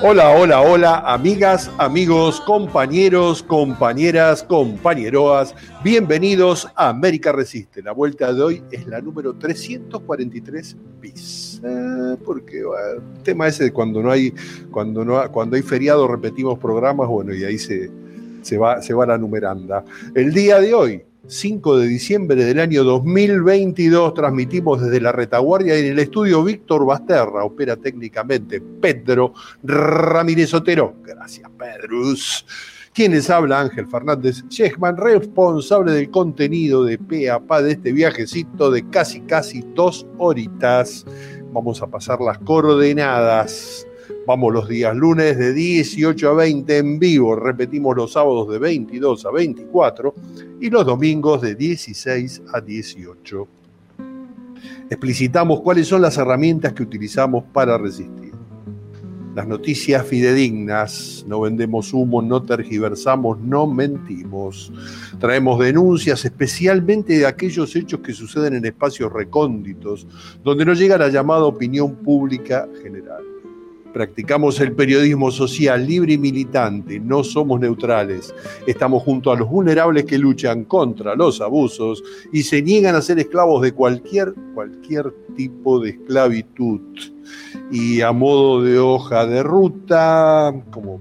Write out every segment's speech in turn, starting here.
Hola, hola, hola, amigas, amigos, compañeros, compañeras, compañeroas. Bienvenidos a América Resiste. La vuelta de hoy es la número 343 bis. Porque el tema ese de cuando hay feriado repetimos programas, bueno, y ahí se va la numeranda. El día de hoy, 5 de diciembre del año 2022, transmitimos desde la retaguardia y en el estudio Víctor Basterra, opera técnicamente Pedro Ramírez Otero. Gracias, Pedrus. Quien les habla, Ángel Fernández Shechman, responsable del contenido de pe a pa de este viajecito de casi 2 horitas. Vamos a pasar las coordenadas. Vamos los días lunes de 18 a 20 en vivo, repetimos los sábados de 22 a 24 y los domingos de 16 a 18. Explicitamos cuáles son las herramientas que utilizamos para resistir. Las noticias fidedignas, no vendemos humo, no tergiversamos, no mentimos. Traemos denuncias especialmente de aquellos hechos que suceden en espacios recónditos, donde no llega la llamada opinión pública general. Practicamos el periodismo social libre y militante, no somos neutrales. Estamos junto a los vulnerables que luchan contra los abusos y se niegan a ser esclavos de cualquier tipo de esclavitud. Y a modo de hoja de ruta, como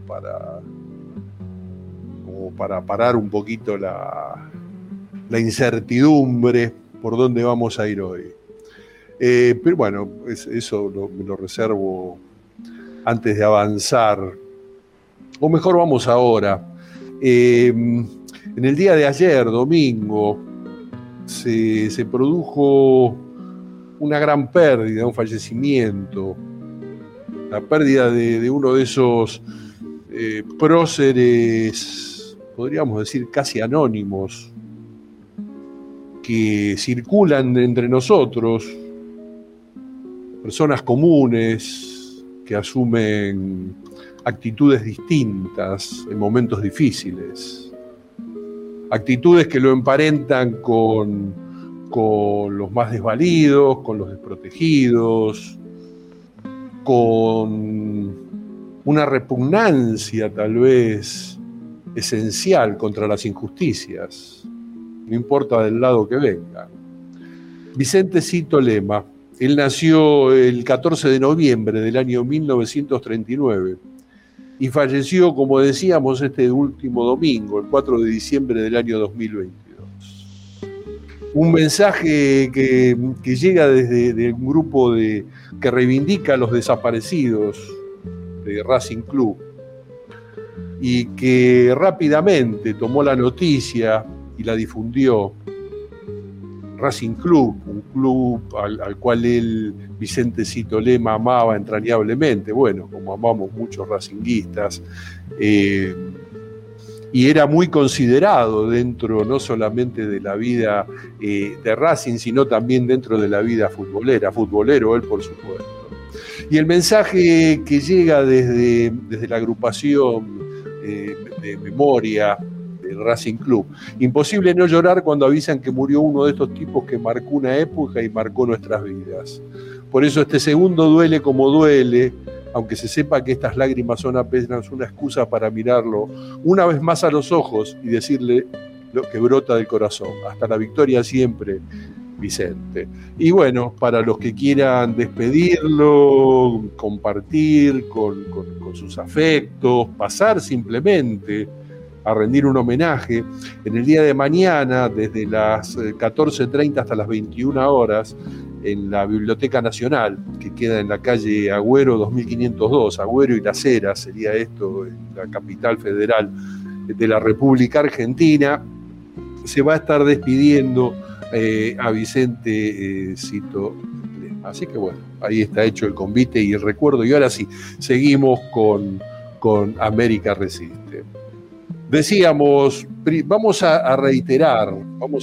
para parar un poquito la incertidumbre por dónde vamos a ir hoy. Pero bueno, eso me lo reservo antes de avanzar, o mejor vamos ahora. En el día de ayer, domingo, se produjo una gran pérdida, un fallecimiento, la pérdida de uno de esos próceres, podríamos decir casi anónimos, que circulan entre nosotros, personas comunes, que asumen actitudes distintas en momentos difíciles, actitudes que lo emparentan con los más desvalidos, con los desprotegidos, con una repugnancia tal vez esencial contra las injusticias, no importa del lado que vengan. Vicente Cito Lema. Él nació el 14 de noviembre del año 1939 y falleció, como decíamos, este último domingo, el 4 de diciembre del año 2022. Un mensaje que llega desde un grupo que reivindica a los desaparecidos de Racing Club y que rápidamente tomó la noticia y la difundió. Racing Club, un club al cual él, Vicente Cito Lema, amaba entrañablemente, bueno, como amamos muchos racinguistas, y era muy considerado dentro no solamente de la vida de Racing, sino también dentro de la vida futbolero él por supuesto. Y el mensaje que llega desde la agrupación de memoria Racing Club. Imposible no llorar cuando avisan que murió uno de estos tipos que marcó una época y marcó nuestras vidas. Por eso este segundo duele como duele, aunque se sepa que estas lágrimas son apenas una excusa para mirarlo una vez más a los ojos y decirle lo que brota del corazón. Hasta la victoria siempre, Vicente. Y bueno, para los que quieran despedirlo, compartir con sus afectos, pasar simplemente a rendir un homenaje, en el día de mañana, desde las 14:30 hasta las 21 horas, en la Biblioteca Nacional, que queda en la calle Agüero 2502, Agüero y Las Heras, sería esto, en la capital federal de la República Argentina, se va a estar despidiendo a Vicente Cito Lema. Así que bueno, ahí está hecho el convite y el recuerdo, y ahora sí, seguimos con América Resiste. Decíamos, vamos a reiterar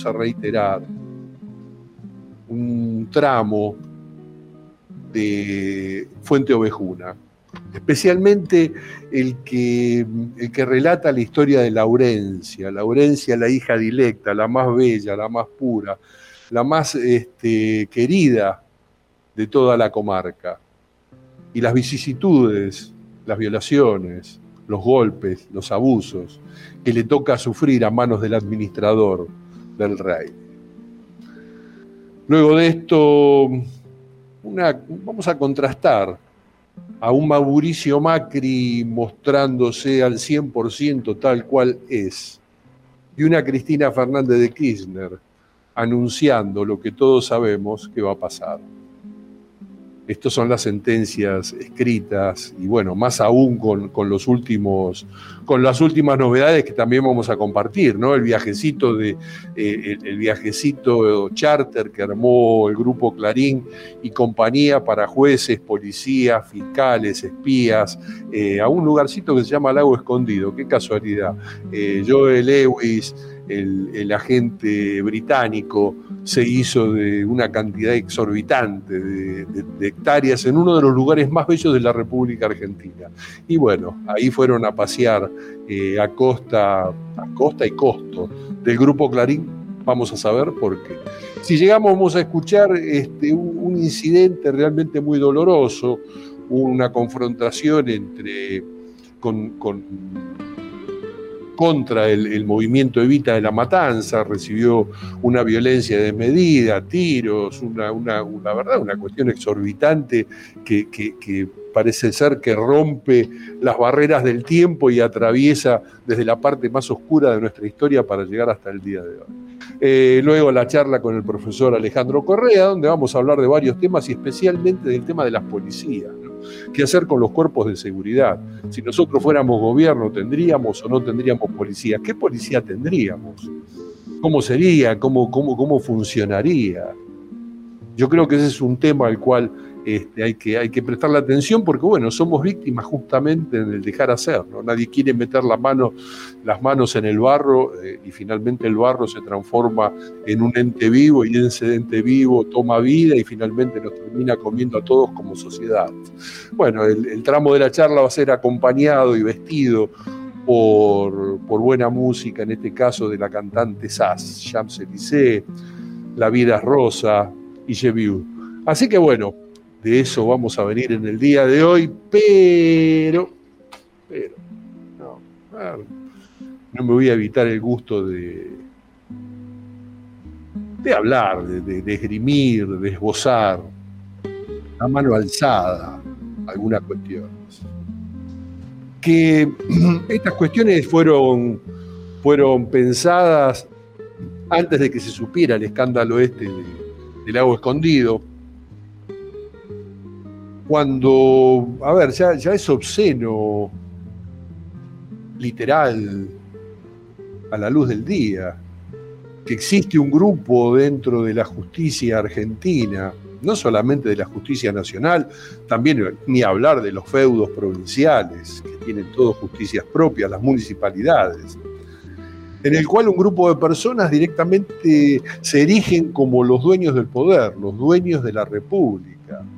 un tramo de Fuente Ovejuna, especialmente el que relata la historia de Laurencia, la hija dilecta, la más bella, la más pura, la más querida de toda la comarca, y las vicisitudes las violaciones, los golpes, los abusos que le toca sufrir a manos del administrador del rey. Luego de esto, vamos a contrastar a un Mauricio Macri mostrándose al 100% tal cual es, y una Cristina Fernández de Kirchner anunciando lo que todos sabemos que va a pasar. Estas son las sentencias escritas y bueno, más aún con las últimas novedades que también vamos a compartir, ¿no? El viajecito charter que armó el grupo Clarín y compañía para jueces, policías, fiscales, espías, a un lugarcito que se llama Lago Escondido. Qué casualidad. Joel Lewis, el agente británico, se hizo de una cantidad exorbitante de hectáreas en uno de los lugares más bellos de la República Argentina. Y bueno, ahí fueron a pasear a costa y costo del Grupo Clarín. Vamos a saber por qué. Si llegamos, vamos a escuchar un incidente realmente muy doloroso, una confrontación contra el movimiento Evita de la Matanza, recibió una violencia desmedida, tiros, la verdad, una cuestión exorbitante que parece ser que rompe las barreras del tiempo y atraviesa desde la parte más oscura de nuestra historia para llegar hasta el día de hoy. Luego la charla con el profesor Alejandro Correa, donde vamos a hablar de varios temas y especialmente del tema de las policías, ¿no? ¿Qué hacer con los cuerpos de seguridad? Si nosotros fuéramos gobierno, ¿tendríamos o no tendríamos policía? ¿Qué policía tendríamos? ¿Cómo sería? ¿Cómo funcionaría? Yo creo que ese es un tema al cual hay que prestarle atención porque, bueno, somos víctimas justamente en el dejar hacer, ¿no? Nadie quiere meter las manos en el barro y finalmente el barro se transforma en un ente vivo y ese ente vivo toma vida y finalmente nos termina comiendo a todos como sociedad. Bueno, el tramo de la charla va a ser acompañado y vestido por buena música, en este caso de la cantante Sass, Champs-Élysées, La vida es rosa y Je Vieux. Así que bueno, de eso vamos a venir en el día de hoy, pero no me voy a evitar el gusto de hablar, de esgrimir, de esbozar a mano alzada algunas cuestiones. Que estas cuestiones fueron pensadas antes de que se supiera el escándalo del Lago Escondido, cuando, ya es obsceno, literal, a la luz del día, que existe un grupo dentro de la justicia argentina, no solamente de la justicia nacional, también ni hablar de los feudos provinciales, que tienen todos justicias propias, las municipalidades, en el cual un grupo de personas directamente se erigen como los dueños del poder, los dueños de la República.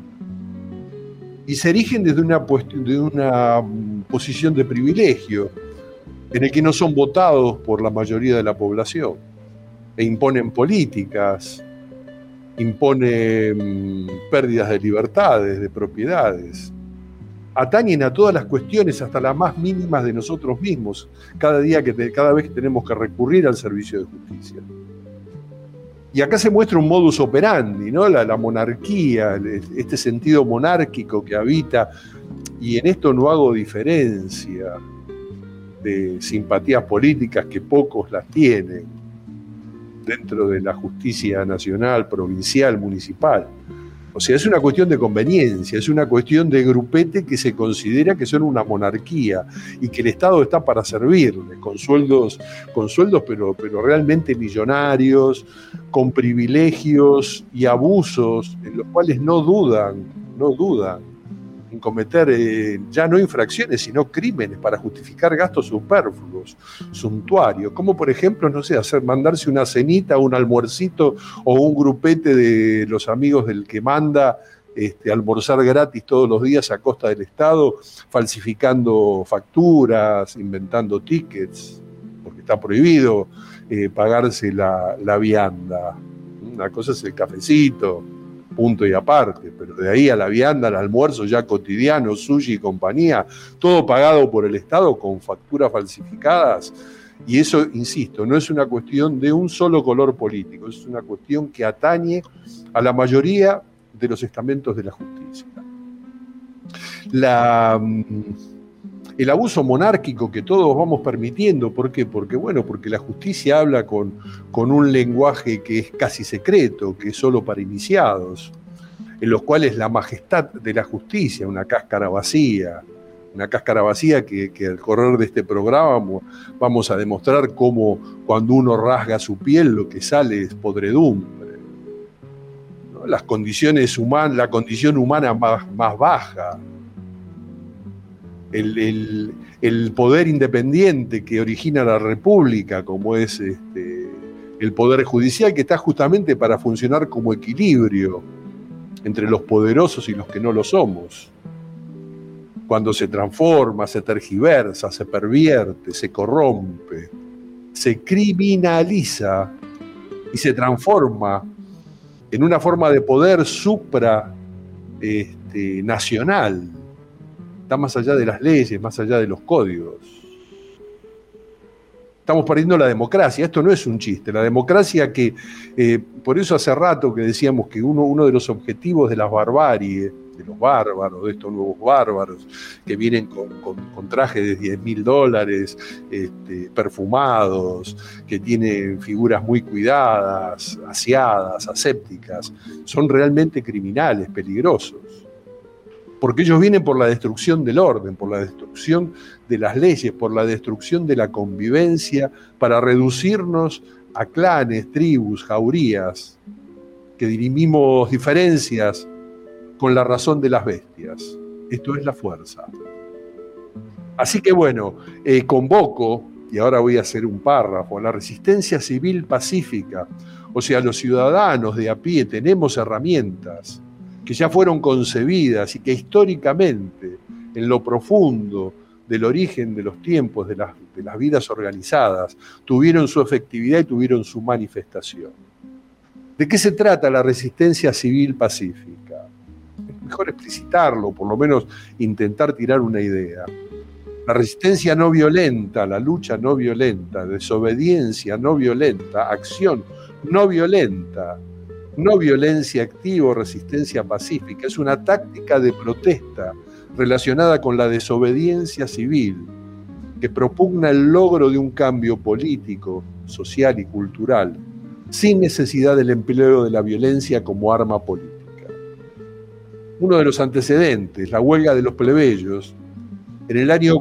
Y se erigen desde una posición de privilegio, en el que no son votados por la mayoría de la población, e imponen políticas, imponen pérdidas de libertades, de propiedades, atañen a todas las cuestiones, hasta las más mínimas de nosotros mismos, cada vez que tenemos que recurrir al servicio de justicia. Y acá se muestra un modus operandi, ¿no? La monarquía, este sentido monárquico que habita, y en esto no hago diferencia de simpatías políticas que pocos las tienen dentro de la justicia nacional, provincial, municipal. O sea, es una cuestión de conveniencia, es una cuestión de grupete que se considera que son una monarquía y que el Estado está para servirles, con sueldos pero realmente millonarios, con privilegios y abusos en los cuales no dudan en cometer ya no infracciones, sino crímenes para justificar gastos superfluos, suntuarios, como por ejemplo, no sé, mandarse una cenita, un almuercito o un grupete de los amigos del que manda almorzar gratis todos los días a costa del Estado, falsificando facturas, inventando tickets, porque está prohibido pagarse la vianda. Una cosa es el cafecito, punto y aparte, pero de ahí a la vianda, al almuerzo ya cotidiano, sushi y compañía, todo pagado por el Estado con facturas falsificadas. Y eso, insisto, no es una cuestión de un solo color político, es una cuestión que atañe a la mayoría de los estamentos de la justicia. El abuso monárquico que todos vamos permitiendo, ¿por qué? Porque la justicia habla con un lenguaje que es casi secreto, que es solo para iniciados, en los cuales la majestad de la justicia, una cáscara vacía que al correr de este programa vamos a demostrar cómo cuando uno rasga su piel lo que sale es podredumbre, ¿no? La condición humana más baja, el poder independiente que origina la República, como es el poder judicial, que está justamente para funcionar como equilibrio entre los poderosos y los que no lo somos. Cuando se transforma, se tergiversa, se pervierte, se corrompe, se criminaliza y se transforma en una forma de poder nacional. Está más allá de las leyes, más allá de los códigos. Estamos perdiendo la democracia. Esto no es un chiste. La democracia que, por eso hace rato que decíamos que uno de los objetivos de las barbarie, de los bárbaros, de estos nuevos bárbaros, que vienen con trajes de $10.000, perfumados, que tienen figuras muy cuidadas, aseadas, asépticas, son realmente criminales, peligrosos. Porque ellos vienen por la destrucción del orden, por la destrucción de las leyes, por la destrucción de la convivencia, para reducirnos a clanes, tribus, jaurías, que dirimimos diferencias con la razón de las bestias. Esto es la fuerza. Así que convoco, y ahora voy a hacer un párrafo, la resistencia civil pacífica, o sea, los ciudadanos de a pie tenemos herramientas que ya fueron concebidas y que históricamente, en lo profundo del origen de los tiempos, de las vidas organizadas, tuvieron su efectividad y tuvieron su manifestación. ¿De qué se trata la resistencia civil pacífica? Es mejor explicitarlo, por lo menos intentar tirar una idea. La resistencia no violenta, la lucha no violenta, desobediencia no violenta, acción no violenta, no violencia activa o resistencia pacífica, es una táctica de protesta relacionada con la desobediencia civil que propugna el logro de un cambio político, social y cultural, sin necesidad del empleo de la violencia como arma política. Uno de los antecedentes, la huelga de los plebeyos, en el año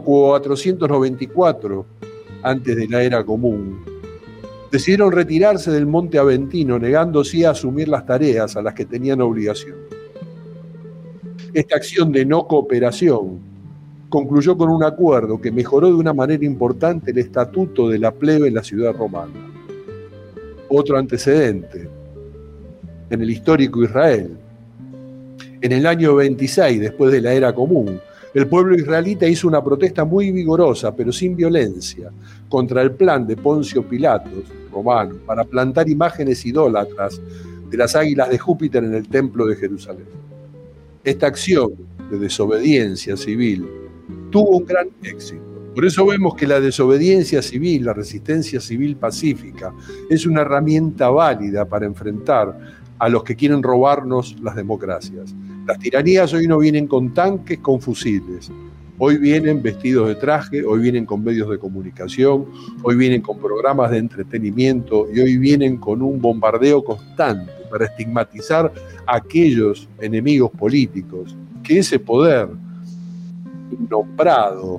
494, antes de la era común, decidieron retirarse del Monte Aventino, negándose a asumir las tareas a las que tenían obligación. Esta acción de no cooperación concluyó con un acuerdo que mejoró de una manera importante el estatuto de la plebe en la ciudad romana. Otro antecedente, en el histórico Israel. En el año 26, después de la era común, el pueblo israelita hizo una protesta muy vigorosa, pero sin violencia, contra el plan de Poncio Pilatos, romano, para plantar imágenes idólatras de las águilas de Júpiter en el templo de Jerusalén. Esta acción de desobediencia civil tuvo un gran éxito. Por eso vemos que la desobediencia civil, la resistencia civil pacífica, es una herramienta válida para enfrentar a los que quieren robarnos las democracias. Las tiranías hoy no vienen con tanques, con fusiles. Hoy vienen vestidos de traje, hoy vienen con medios de comunicación, hoy vienen con programas de entretenimiento y hoy vienen con un bombardeo constante para estigmatizar a aquellos enemigos políticos que ese poder nombrado,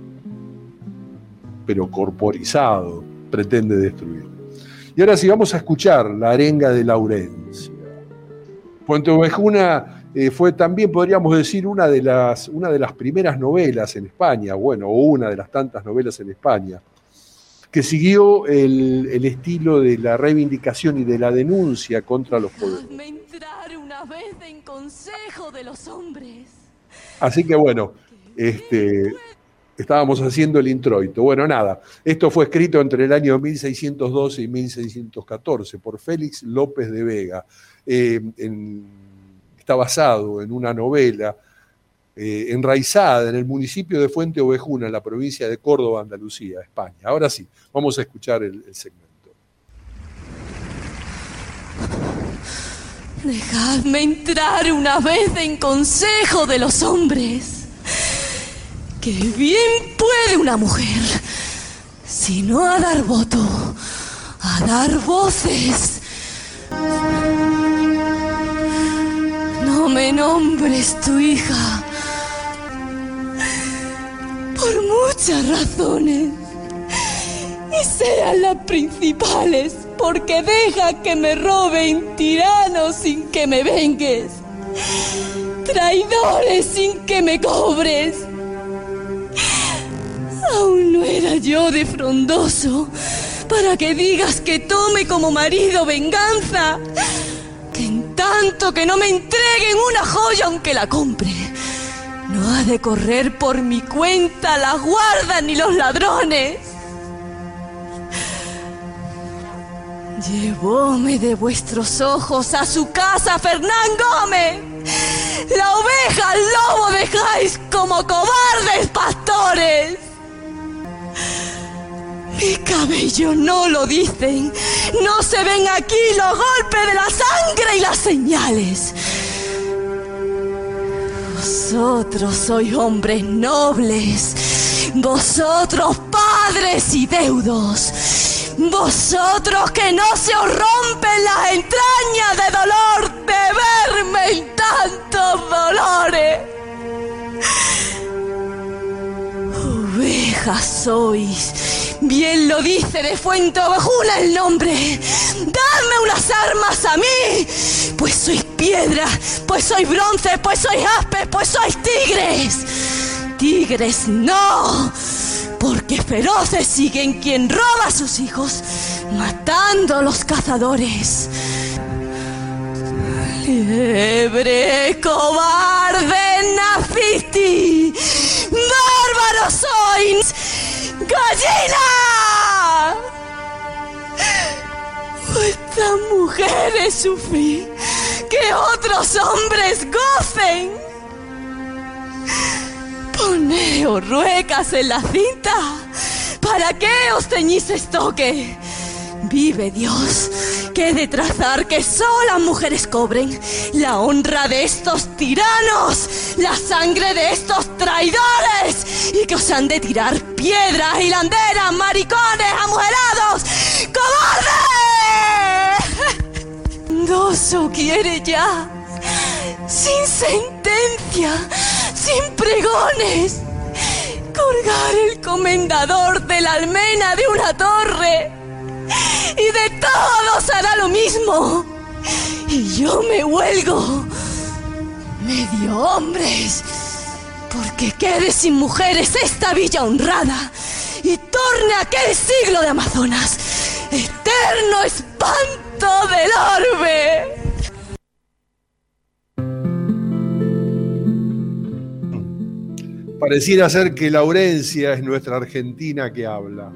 pero corporizado, pretende destruir. Y ahora sí, vamos a escuchar la arenga de Laurencia. Puente Ovejuna fue también, podríamos decir, una de las primeras novelas en España, o una de las tantas novelas en España, que siguió el estilo de la reivindicación y de la denuncia contra los poderes. Hazme entrar una vez en consejo de los hombres. Así que estábamos haciendo el introito. Bueno, nada, esto fue escrito entre el año 1612 y 1614 por Félix López de Vega. está basado en una novela enraizada en el municipio de Fuente Ovejuna, en la provincia de Córdoba, Andalucía, España. Ahora sí, vamos a escuchar el segmento. Dejadme entrar una vez en consejo de los hombres. Que bien puede una mujer, si no a dar voto, a dar voces. No me nombres tu hija, por muchas razones, y sean las principales, porque deja que me roben tiranos sin que me vengues, traidores sin que me cobres. Aún no era yo de frondoso para que digas que tome como marido venganza, que en tanto que no me entreguen una joya aunque la compre, no ha de correr por mi cuenta las guardas ni los ladrones. Llevóme de vuestros ojos a su casa Fernán Gómez. La oveja al lobo dejáis como cobardes pastores. Mi cabello no lo dicen. No se ven aquí los golpes de la sangre y las señales. Vosotros sois hombres nobles. Vosotros padres y deudos. Vosotros que no se os rompen las entrañas de dolor de verme en tantos dolores. Ovejas sois, bien lo dice de Fuente Ovejuna el nombre. Dadme unas armas a mí, pues sois piedra, pues sois bronce, pues sois aspes, pues sois tigres. Tigres no, porque feroces siguen quien roba a sus hijos, matando a los cazadores. Liebre, cobarde, naciste, bárbaro sois, gallina. Vuestras mujeres sufrir, que otros hombres gocen. Poneos ruecas en la cinta, ¿para qué os ceñís estoque? Vive Dios, que he de trazar que solas mujeres cobren la honra de estos tiranos, la sangre de estos traidores, y que os han de tirar piedras, hilanderas, maricones, amujerados, ¡cobardes! Doso quiere ya, sin sentencia, sin pregones, colgar el comendador de la almena de una torre, y de todos hará lo mismo, y yo me huelgo, medio hombres, porque quede sin mujeres esta villa honrada, y torne aquel siglo de Amazonas, eterno espanto del orbe. Pareciera ser que Laurencia es nuestra Argentina que habla.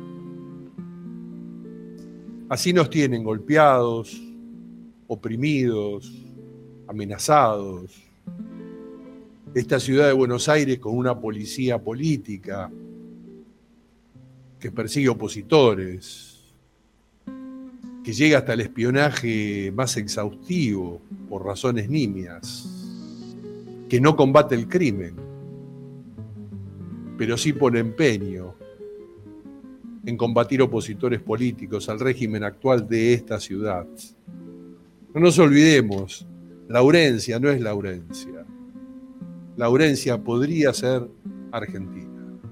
Así nos tienen golpeados, oprimidos, amenazados. Esta ciudad de Buenos Aires con una policía política que persigue opositores, que llega hasta el espionaje más exhaustivo por razones nimias, que no combate el crimen, pero sí pone empeño en combatir opositores políticos al régimen actual de esta ciudad. No nos olvidemos, Laurencia no es Laurencia. Laurencia podría ser Argentina.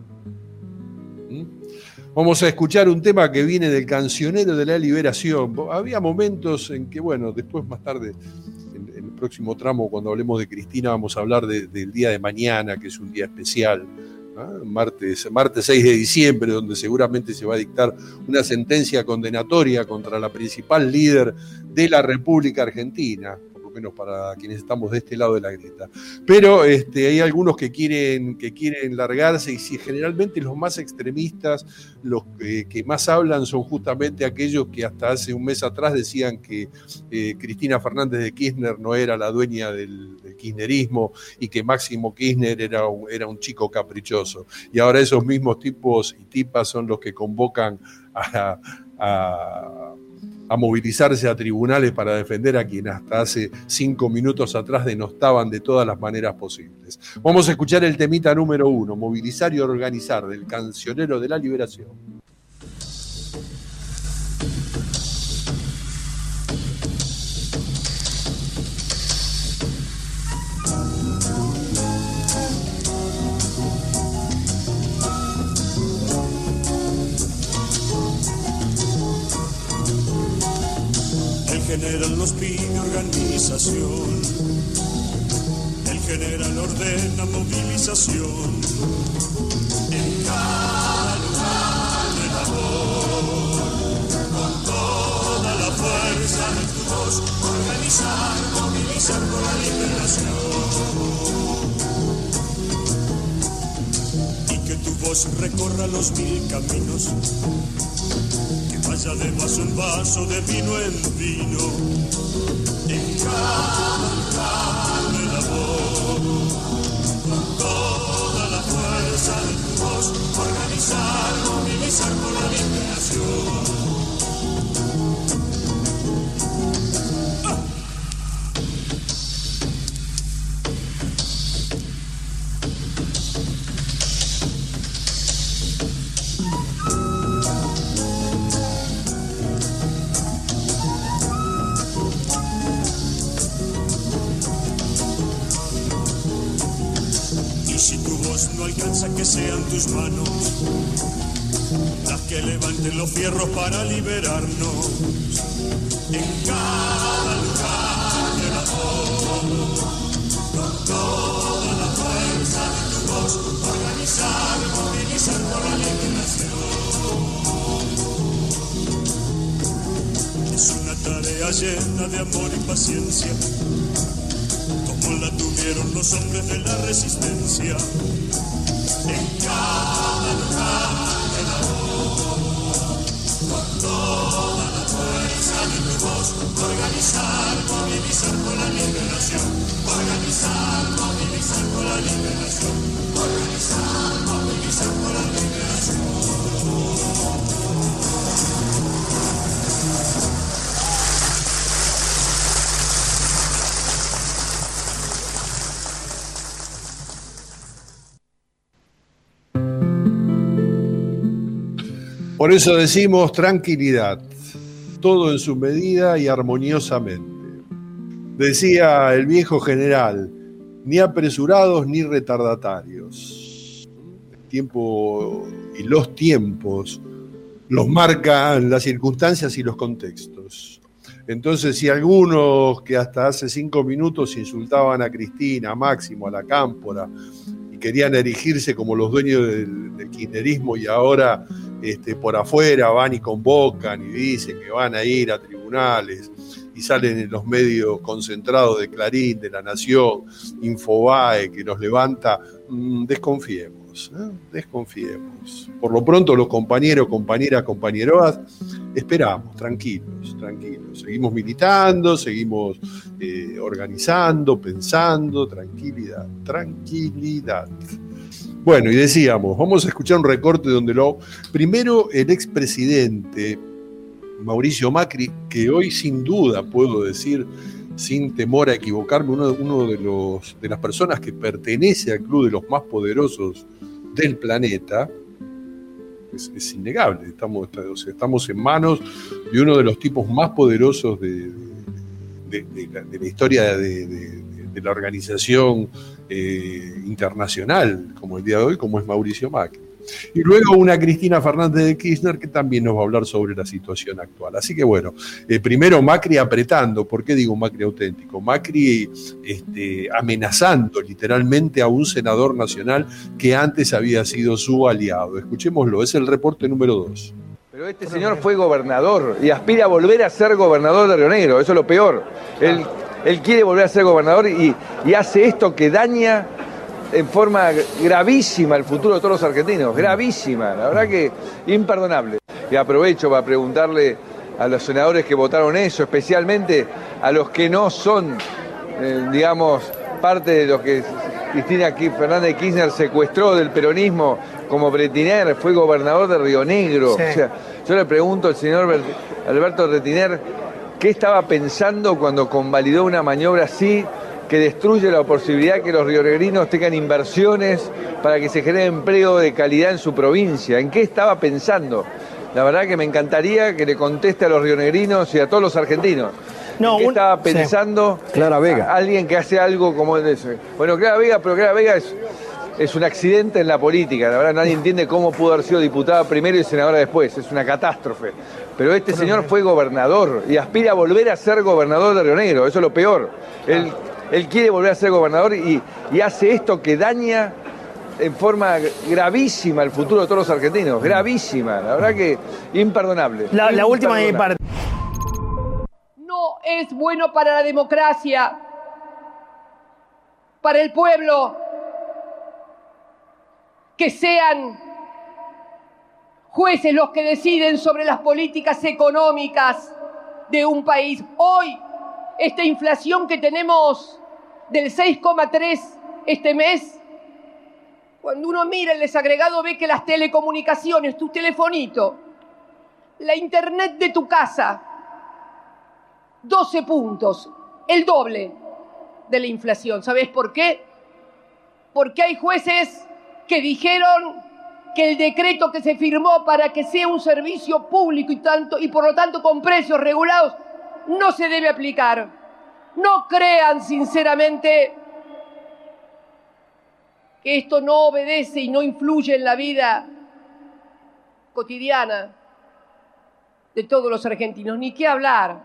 Vamos a escuchar un tema que viene del Cancionero de la Liberación. Había momentos en que, bueno, después más tarde, en el próximo tramo, cuando hablemos de Cristina, vamos a hablar del día de mañana, que es un día especial. Martes 6 de diciembre, donde seguramente se va a dictar una sentencia condenatoria contra la principal líder de la República Argentina, por lo menos para quienes estamos de este lado de la grieta. Pero hay algunos que quieren largarse, y generalmente los más extremistas, los que más hablan, son justamente aquellos que hasta hace un mes atrás decían que Cristina Fernández de Kirchner no era la dueña del kirchnerismo y que Máximo Kirchner era un chico caprichoso. Y ahora esos mismos tipos y tipas son los que convocan a movilizarse a tribunales para defender a quien hasta hace 5 minutos atrás denostaban de todas las maneras posibles. Vamos a escuchar el temita número 1, Movilizar y Organizar, del Cancionero de la Liberación. El general nos pide organización, el general ordena movilización, en cada lugar de labor, con toda la fuerza de tu voz, organizar, movilizar por la liberación, y que tu voz recorra los 1000 caminos, vaya de vaso en vaso, de vino en vino, en cada lugar de labor, con toda la fuerza de tu voz, organizar, movilizar por la liberación. No alcanza que sean tus manos las que levanten los fierros para liberarnos, en cada lugar de labor, con toda la fuerza de tu voz, organizar, movilizar por la liberación. Es una tarea llena de amor y paciencia, como la tuvieron los hombres de la resistencia, en cada lugar de labor, con toda la fuerza de tu voz, organizar, movilizar por la liberación, organizar, movilizar por la liberación, organizar, movilizar por la liberación. Por eso decimos tranquilidad, todo en su medida y armoniosamente. Decía el viejo general, ni apresurados ni retardatarios. El tiempo y los tiempos los marcan las circunstancias y los contextos. Entonces, si algunos que hasta hace 5 minutos insultaban a Cristina, a Máximo, a la Cámpora, y querían erigirse como los dueños del kirchnerismo, y ahora por afuera van y convocan y dicen que van a ir a tribunales y salen en los medios concentrados de Clarín, de La Nación, Infobae, que los levanta, desconfiemos. Por lo pronto los compañeros, compañeras, compañeroas, esperamos, tranquilos. Seguimos militando, seguimos organizando, pensando, tranquilidad. Bueno, y decíamos, vamos a escuchar un recorte donde primero el expresidente Mauricio Macri, que hoy sin duda puedo decir, sin temor a equivocarme, uno de las personas que pertenece al club de los más poderosos del planeta, es innegable, estamos en manos de uno de los tipos más poderosos de la historia de la organización internacional, como el día de hoy, como es Mauricio Macri. Y luego una Cristina Fernández de Kirchner que también nos va a hablar sobre la situación actual. Así que bueno, primero Macri apretando. ¿Por qué digo Macri auténtico? Macri amenazando literalmente a un senador nacional que antes había sido su aliado. Escuchémoslo, es el reporte número 2. Pero este señor fue gobernador y aspira a volver a ser gobernador de Río Negro, eso es lo peor. Él quiere volver a ser gobernador y hace esto que daña en forma gravísima el futuro de todos los argentinos, gravísima, la verdad que imperdonable. Y aprovecho para preguntarle a los senadores que votaron eso, especialmente a los que no son, digamos, parte de lo que Cristina Fernández de Kirchner secuestró del peronismo, como Bretiner, fue gobernador de Río Negro. Sí. O sea, yo le pregunto al señor Alberto Bretiner, ¿qué estaba pensando cuando convalidó una maniobra así, que destruye la posibilidad de que los rionegrinos tengan inversiones para que se genere empleo de calidad en su provincia? ¿En qué estaba pensando? La verdad que me encantaría que le conteste a los rionegrinos y a todos los argentinos. No, ¿qué estaba pensando? Sí. Clara Vega. Alguien que hace algo como eso. Bueno, Clara Vega, pero Clara Vega es un accidente en la política. La verdad nadie entiende cómo pudo haber sido diputada primero y senadora después. Es una catástrofe. Pero este señor fue gobernador y aspira a volver a ser gobernador de Río Negro. Eso es lo peor. Él quiere volver a ser gobernador y hace esto que daña en forma gravísima el futuro de todos los argentinos. Gravísima. La verdad que imperdonable. La última de mi parte. No es bueno para la democracia, para el pueblo, que sean jueces los que deciden sobre las políticas económicas de un país. Hoy, esta inflación que tenemos del 6,3 este mes, cuando uno mira el desagregado ve que las telecomunicaciones, tu telefonito, la internet de tu casa, 12 puntos, el doble de la inflación. ¿Sabés por qué? Porque hay jueces que dijeron que el decreto que se firmó para que sea un servicio público y por lo tanto con precios regulados no se debe aplicar. No crean sinceramente que esto no obedece y no influye en la vida cotidiana de todos los argentinos, ni qué hablar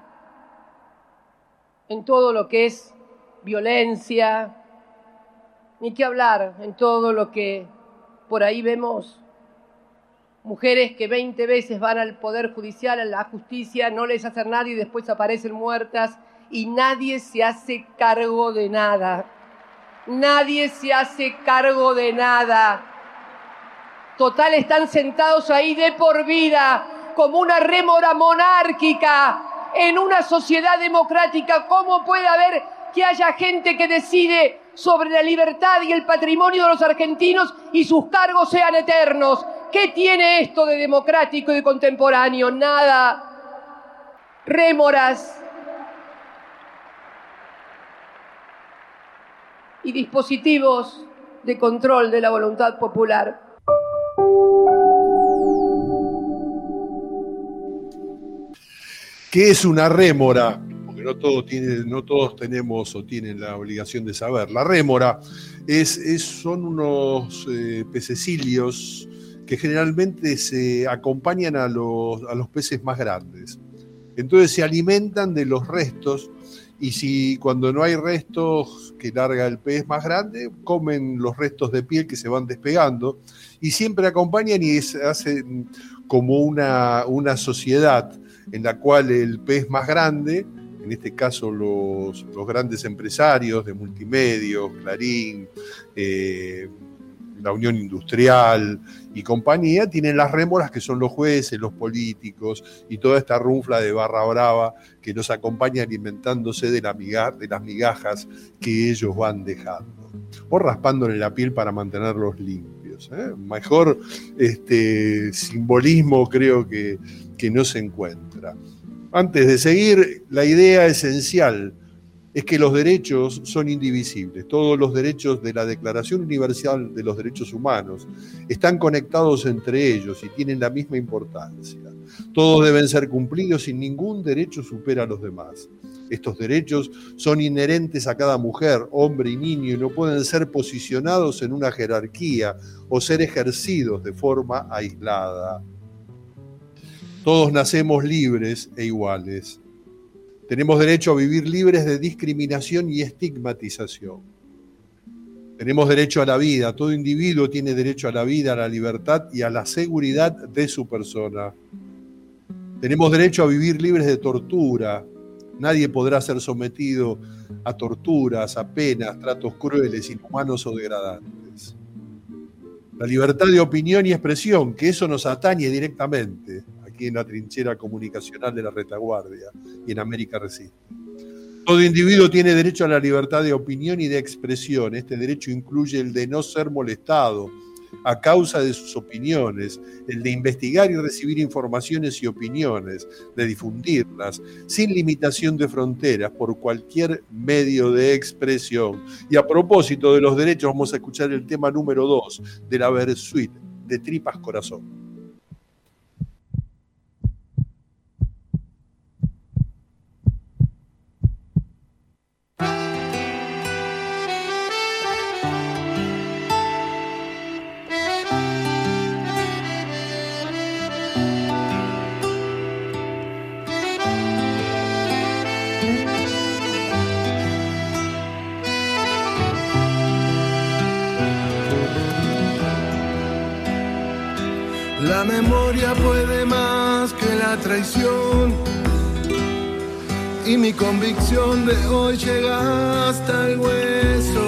en todo lo que es violencia, ni qué hablar en todo lo que por ahí vemos mujeres que 20 veces van al Poder Judicial, a la justicia, no les hace nada y después aparecen muertas y nadie se hace cargo de nada. Nadie se hace cargo de nada. Total, están sentados ahí de por vida como una rémora monárquica en una sociedad democrática. ¿Cómo puede haber que haya gente que decide sobre la libertad y el patrimonio de los argentinos y sus cargos sean eternos? ¿Qué tiene esto de democrático y de contemporáneo? Nada. Rémoras y dispositivos de control de la voluntad popular. ¿Qué es una rémora? Porque no todos tenemos o tienen la obligación de saber. La rémora son unos pececillos que generalmente se acompañan a los peces más grandes. Entonces se alimentan de los restos y si cuando no hay restos que larga el pez más grande, comen los restos de piel que se van despegando y siempre acompañan y hace como una sociedad en la cual el pez más grande, en este caso los grandes empresarios de multimedios, Clarín, la Unión Industrial y compañía, tienen las rémoras que son los jueces, los políticos y toda esta runfla de barra brava que nos acompaña alimentándose de las migajas que ellos van dejando o raspándole la piel para mantenerlos limpios. Mejor simbolismo creo que no se encuentra. Antes de seguir, la idea esencial es que los derechos son indivisibles. Todos los derechos de la Declaración Universal de los Derechos Humanos están conectados entre ellos y tienen la misma importancia. Todos deben ser cumplidos y ningún derecho supera a los demás. Estos derechos son inherentes a cada mujer, hombre y niño y no pueden ser posicionados en una jerarquía o ser ejercidos de forma aislada. Todos nacemos libres e iguales. Tenemos derecho a vivir libres de discriminación y estigmatización. Tenemos derecho a la vida. Todo individuo tiene derecho a la vida, a la libertad y a la seguridad de su persona. Tenemos derecho a vivir libres de tortura, Nadie podrá ser sometido a torturas, a penas, tratos crueles, inhumanos o degradantes. La libertad de opinión y expresión, que eso nos atañe directamente aquí en la trinchera comunicacional de la retaguardia y en América Resiste. Todo individuo tiene derecho a la libertad de opinión y de expresión. Este derecho incluye el de no ser molestado a causa de sus opiniones, el de investigar y recibir informaciones y opiniones, de difundirlas, sin limitación de fronteras, por cualquier medio de expresión. Y a propósito de los derechos, vamos a escuchar el tema número 2 de la Versuit, de Tripas Corazón. La memoria puede más que la traición, y mi convicción de hoy llega hasta el hueso.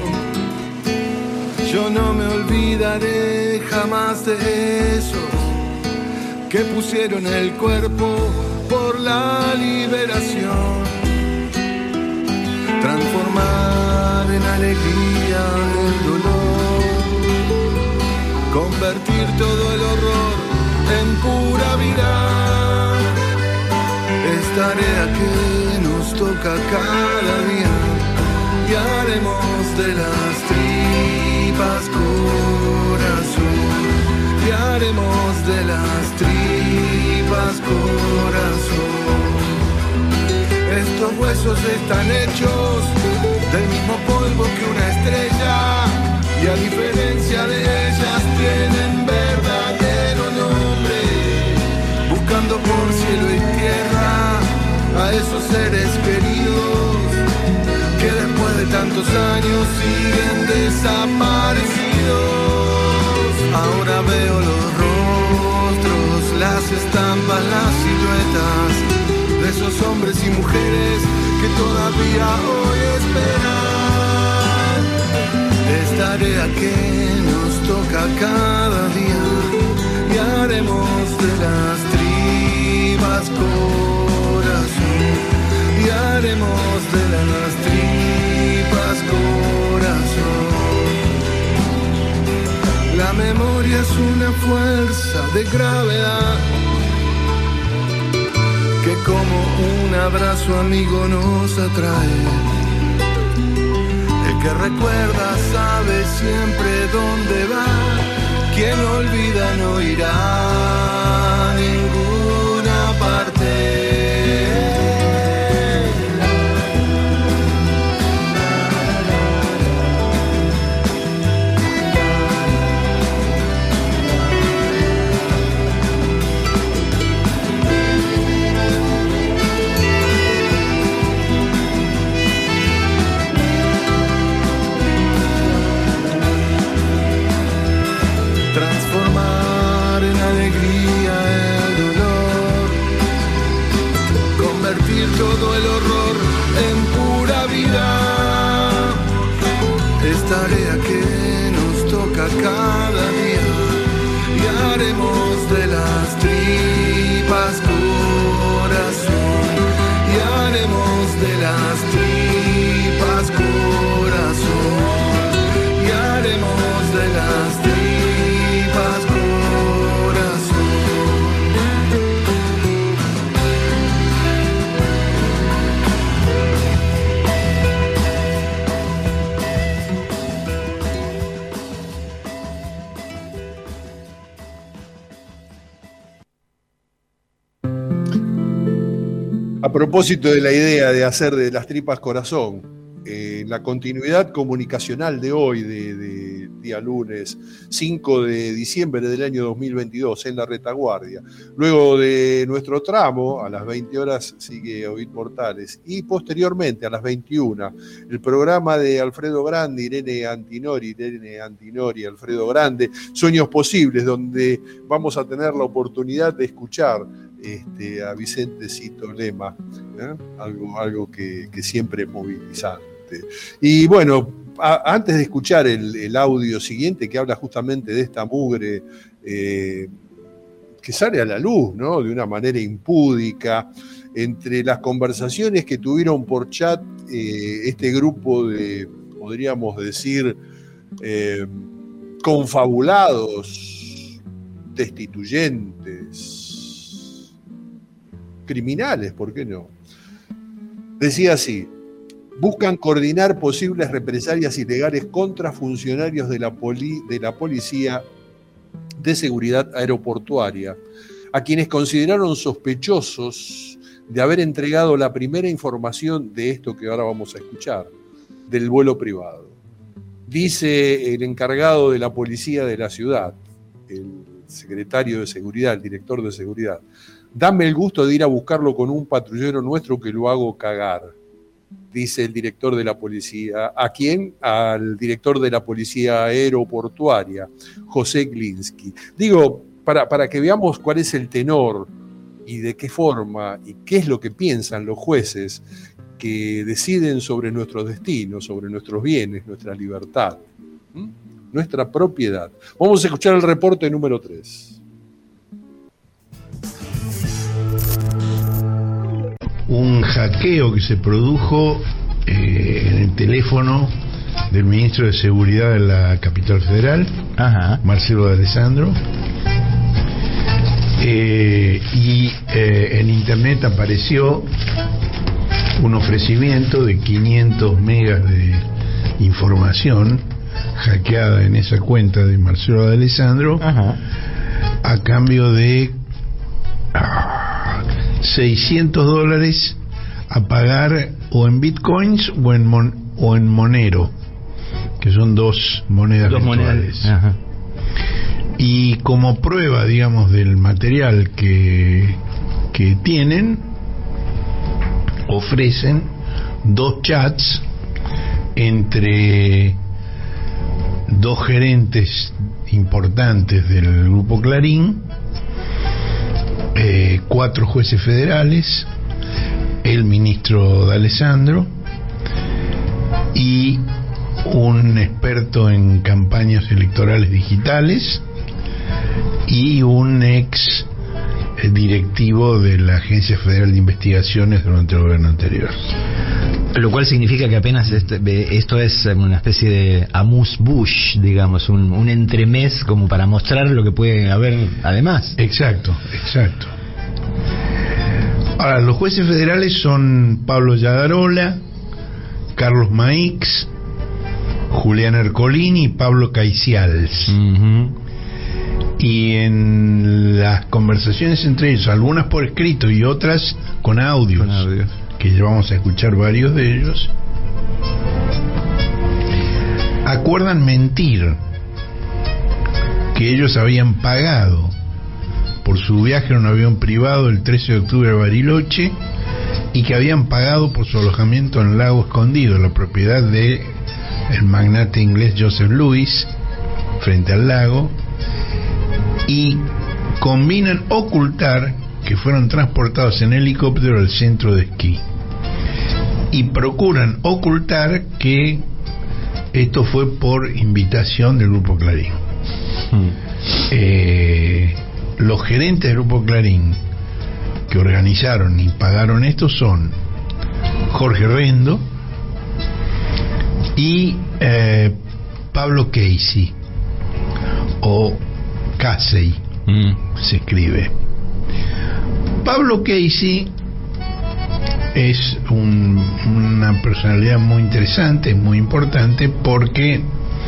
Yo no me olvidaré jamás de esos que pusieron el cuerpo por la liberación. Transformar en alegría el dolor, convertir todo el horror en pura vida. Es tarea que nos toca cada día y haremos de las tripas corazón, y haremos de las tripas corazón. Estos huesos están hechos del mismo polvo que una estrella, y a diferencia de ellas tienen verdadero nombre, buscando por cielo y tierra a esos seres queridos que después de tantos años siguen desaparecidos. Ahora veo los rostros, las estampas, las siluetas de esos hombres y mujeres que todavía hoy esperan. Es tarea que nos toca cada día y haremos de las tripas corazón, y haremos de las tripas corazón. La memoria es una fuerza de gravedad que como un abrazo amigo nos atrae. El que recuerda sabe siempre dónde va, quien olvida no irá a ninguna parte. Todo el horror en pura vida. Es tarea que nos toca cada día y haremos de las tripas corazón, y haremos de las tripas corazón, y haremos de las tripas corazón. A propósito de la idea de hacer de las tripas corazón, la continuidad comunicacional de hoy, de día lunes 5 de diciembre del año 2022 en la retaguardia, luego de nuestro tramo, a las 20 horas sigue Oíd Mortales, y posteriormente a las 21, el programa de Alfredo Grande, Irene Antinori, Alfredo Grande, Sueños Posibles, donde vamos a tener la oportunidad de escuchar a Vicente Cito Lema, algo que siempre es movilizante. Y bueno, antes de escuchar el audio siguiente que habla justamente de esta mugre que sale a la luz, ¿no? De una manera impúdica, entre las conversaciones que tuvieron por chat este grupo de, podríamos decir, confabulados, destituyentes, criminales, ¿por qué no? Decía así: buscan coordinar posibles represalias ilegales contra funcionarios de la Policía de Seguridad Aeroportuaria, a quienes consideraron sospechosos de haber entregado la primera información de esto que ahora vamos a escuchar, del vuelo privado. Dice el encargado de la policía de la ciudad, el secretario de seguridad, el director de seguridad: dame el gusto de ir a buscarlo con un patrullero nuestro que lo hago cagar. Dice el director de la policía. ¿A quién? Al director de la policía aeroportuaria, José Glinsky. Digo, para que veamos cuál es el tenor y de qué forma y qué es lo que piensan los jueces que deciden sobre nuestros destinos, sobre nuestros bienes, nuestra libertad, nuestra propiedad. Vamos a escuchar el reporte número 3. Un hackeo que se produjo en el teléfono del ministro de Seguridad de la Capital Federal, Marcelo D'Alessandro, y en internet apareció un ofrecimiento de 500 megas de información hackeada en esa cuenta de Marcelo D'Alessandro a cambio de $600 a pagar o en bitcoins o en Monero, que son dos monedas virtuales. Y como prueba, digamos, del material que tienen, ofrecen 2 chats entre 2 gerentes importantes del Grupo Clarín, 4 jueces federales, el ministro D'Alessandro y un experto en campañas electorales digitales y un ex directivo de la Agencia Federal de Investigaciones durante el gobierno anterior. Lo cual significa que apenas esto es una especie de amuse-bouche, digamos, un entremés como para mostrar lo que puede haber además. Exacto. Ahora, los jueces federales son Pablo Yadarola, Carlos Maix, Julián Ercolini y Pablo Caicials. Y en las conversaciones entre ellos, algunas por escrito y otras con audios, que ya vamos a escuchar varios de ellos, acuerdan mentir que ellos habían pagado por su viaje en un avión privado el 13 de octubre a Bariloche y que habían pagado por su alojamiento en Lago Escondido, la propiedad de el magnate inglés Joseph Lewis, frente al lago, y combinan ocultar que fueron transportados en helicóptero al centro de esquí y procuran ocultar que esto fue por invitación del Grupo Clarín. Los gerentes del Grupo Clarín que organizaron y pagaron esto son Jorge Rendo y Pablo Casey, o Casey se escribe. Pablo Casey es una personalidad muy interesante, muy importante, porque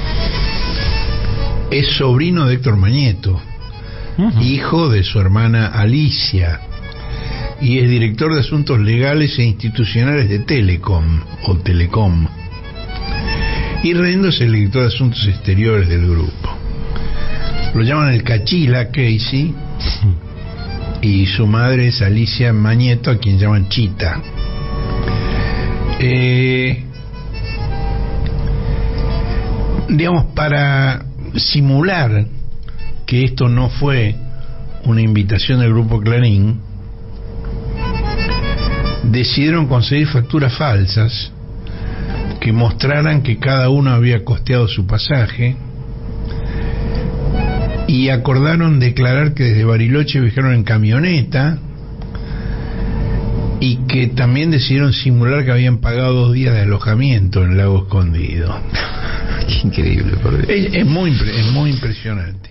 es sobrino de Héctor Mañeto, hijo de su hermana Alicia, y es director de asuntos legales e institucionales de Telecom. Y Rendo es el director de asuntos exteriores del grupo. Lo llaman el Cachila Casey, y su madre es Alicia Mañeto, a quien llaman Chita. Digamos, para simular que esto no fue una invitación del Grupo Clarín, decidieron conseguir facturas falsas que mostraran que cada uno había costeado su pasaje, y acordaron declarar que desde Bariloche viajaron en camioneta, y que también decidieron simular que habían pagado 2 días de alojamiento en Lago Escondido. Qué increíble, por Dios. Es muy impresionante.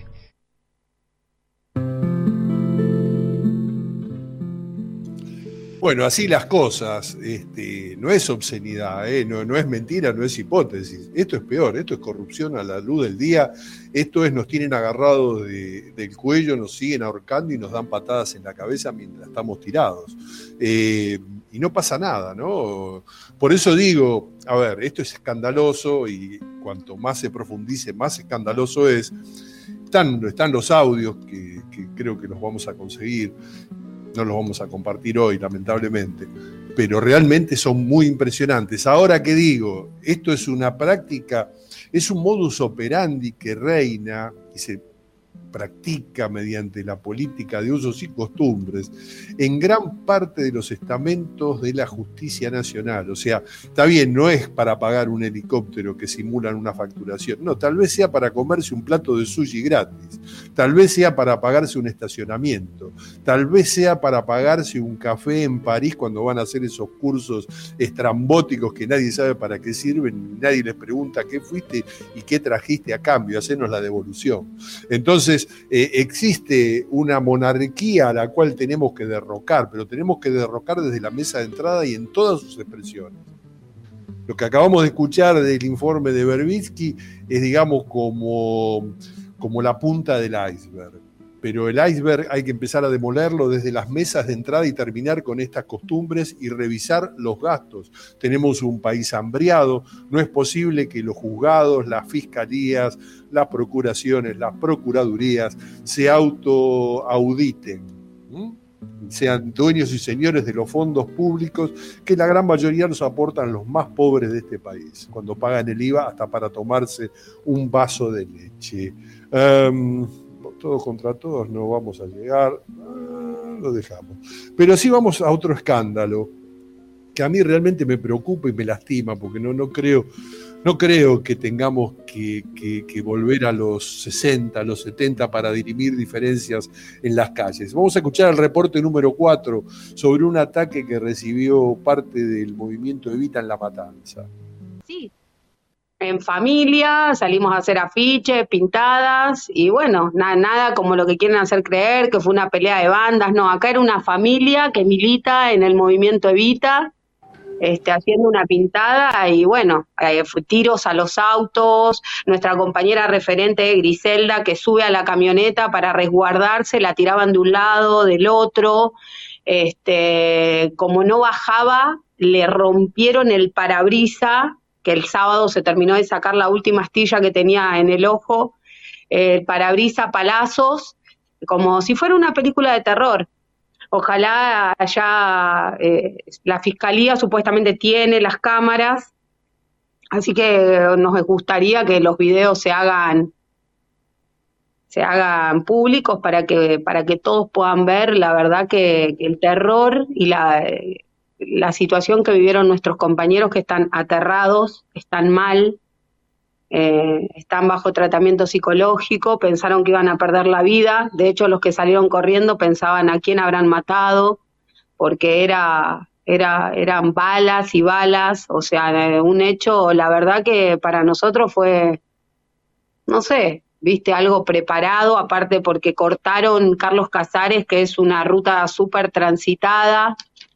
Bueno, así las cosas, no es obscenidad, no es mentira, no es hipótesis. Esto es peor, esto es corrupción a la luz del día. Esto es, nos tienen agarrados del cuello, nos siguen ahorcando y nos dan patadas en la cabeza mientras estamos tirados. Y no pasa nada, ¿no? Por eso digo, a ver, esto es escandaloso y cuanto más se profundice, más escandaloso es. Están los audios que creo que los vamos a conseguir. No los vamos a compartir hoy, lamentablemente, pero realmente son muy impresionantes. Ahora que digo, esto es una práctica, es un modus operandi que reina y se practica mediante la política de usos y costumbres en gran parte de los estamentos de la justicia nacional. O sea, está bien, no es para pagar un helicóptero que simulan una facturación, no, tal vez sea para comerse un plato de sushi gratis, tal vez sea para pagarse un estacionamiento, tal vez sea para pagarse un café en París cuando van a hacer esos cursos estrambóticos que nadie sabe para qué sirven, nadie les pregunta qué fuiste y qué trajiste a cambio, hacernos la devolución. Entonces, existe una monarquía a la cual tenemos que derrocar, pero tenemos que derrocar desde la mesa de entrada y en todas sus expresiones. Lo que acabamos de escuchar del informe de Verbitsky es, digamos, como la punta del iceberg. Pero el iceberg hay que empezar a demolerlo desde las mesas de entrada y terminar con estas costumbres y revisar los gastos. Tenemos un país hambriado, no es posible que los juzgados, las fiscalías, las procuraciones, las procuradurías se autoauditen, sean dueños y señores de los fondos públicos que la gran mayoría los aportan los más pobres de este país, cuando pagan el IVA hasta para tomarse un vaso de leche. Todos contra todos no vamos a llegar, lo dejamos. Pero sí vamos a otro escándalo que a mí realmente me preocupa y me lastima, porque no creo que tengamos que volver a los 60, a los 70 para dirimir diferencias en las calles. Vamos a escuchar el reporte número 4 sobre un ataque que recibió parte del movimiento Evita en La Matanza. Sí. En familia, salimos a hacer afiches, pintadas, y bueno, nada como lo que quieren hacer creer, que fue una pelea de bandas. No, acá era una familia que milita en el movimiento Evita, haciendo una pintada, y bueno, tiros a los autos. Nuestra compañera referente Griselda, que sube a la camioneta para resguardarse, la tiraban de un lado, del otro. Como no bajaba, le rompieron el parabrisa, que el sábado se terminó de sacar la última astilla que tenía en el ojo, el parabrisa, palazos, como si fuera una película de terror. Ojalá allá la fiscalía supuestamente tiene las cámaras, así que nos gustaría que los videos se hagan públicos para que todos puedan ver la verdad que el terror y la situación que vivieron nuestros compañeros, que están aterrados, están mal, están bajo tratamiento psicológico, pensaron que iban a perder la vida. De hecho, los que salieron corriendo pensaban a quién habrán matado, porque eran balas y balas. O sea, un hecho, la verdad que para nosotros fue, no sé, viste, algo preparado, aparte porque cortaron Carlos Casares, que es una ruta súper transitada.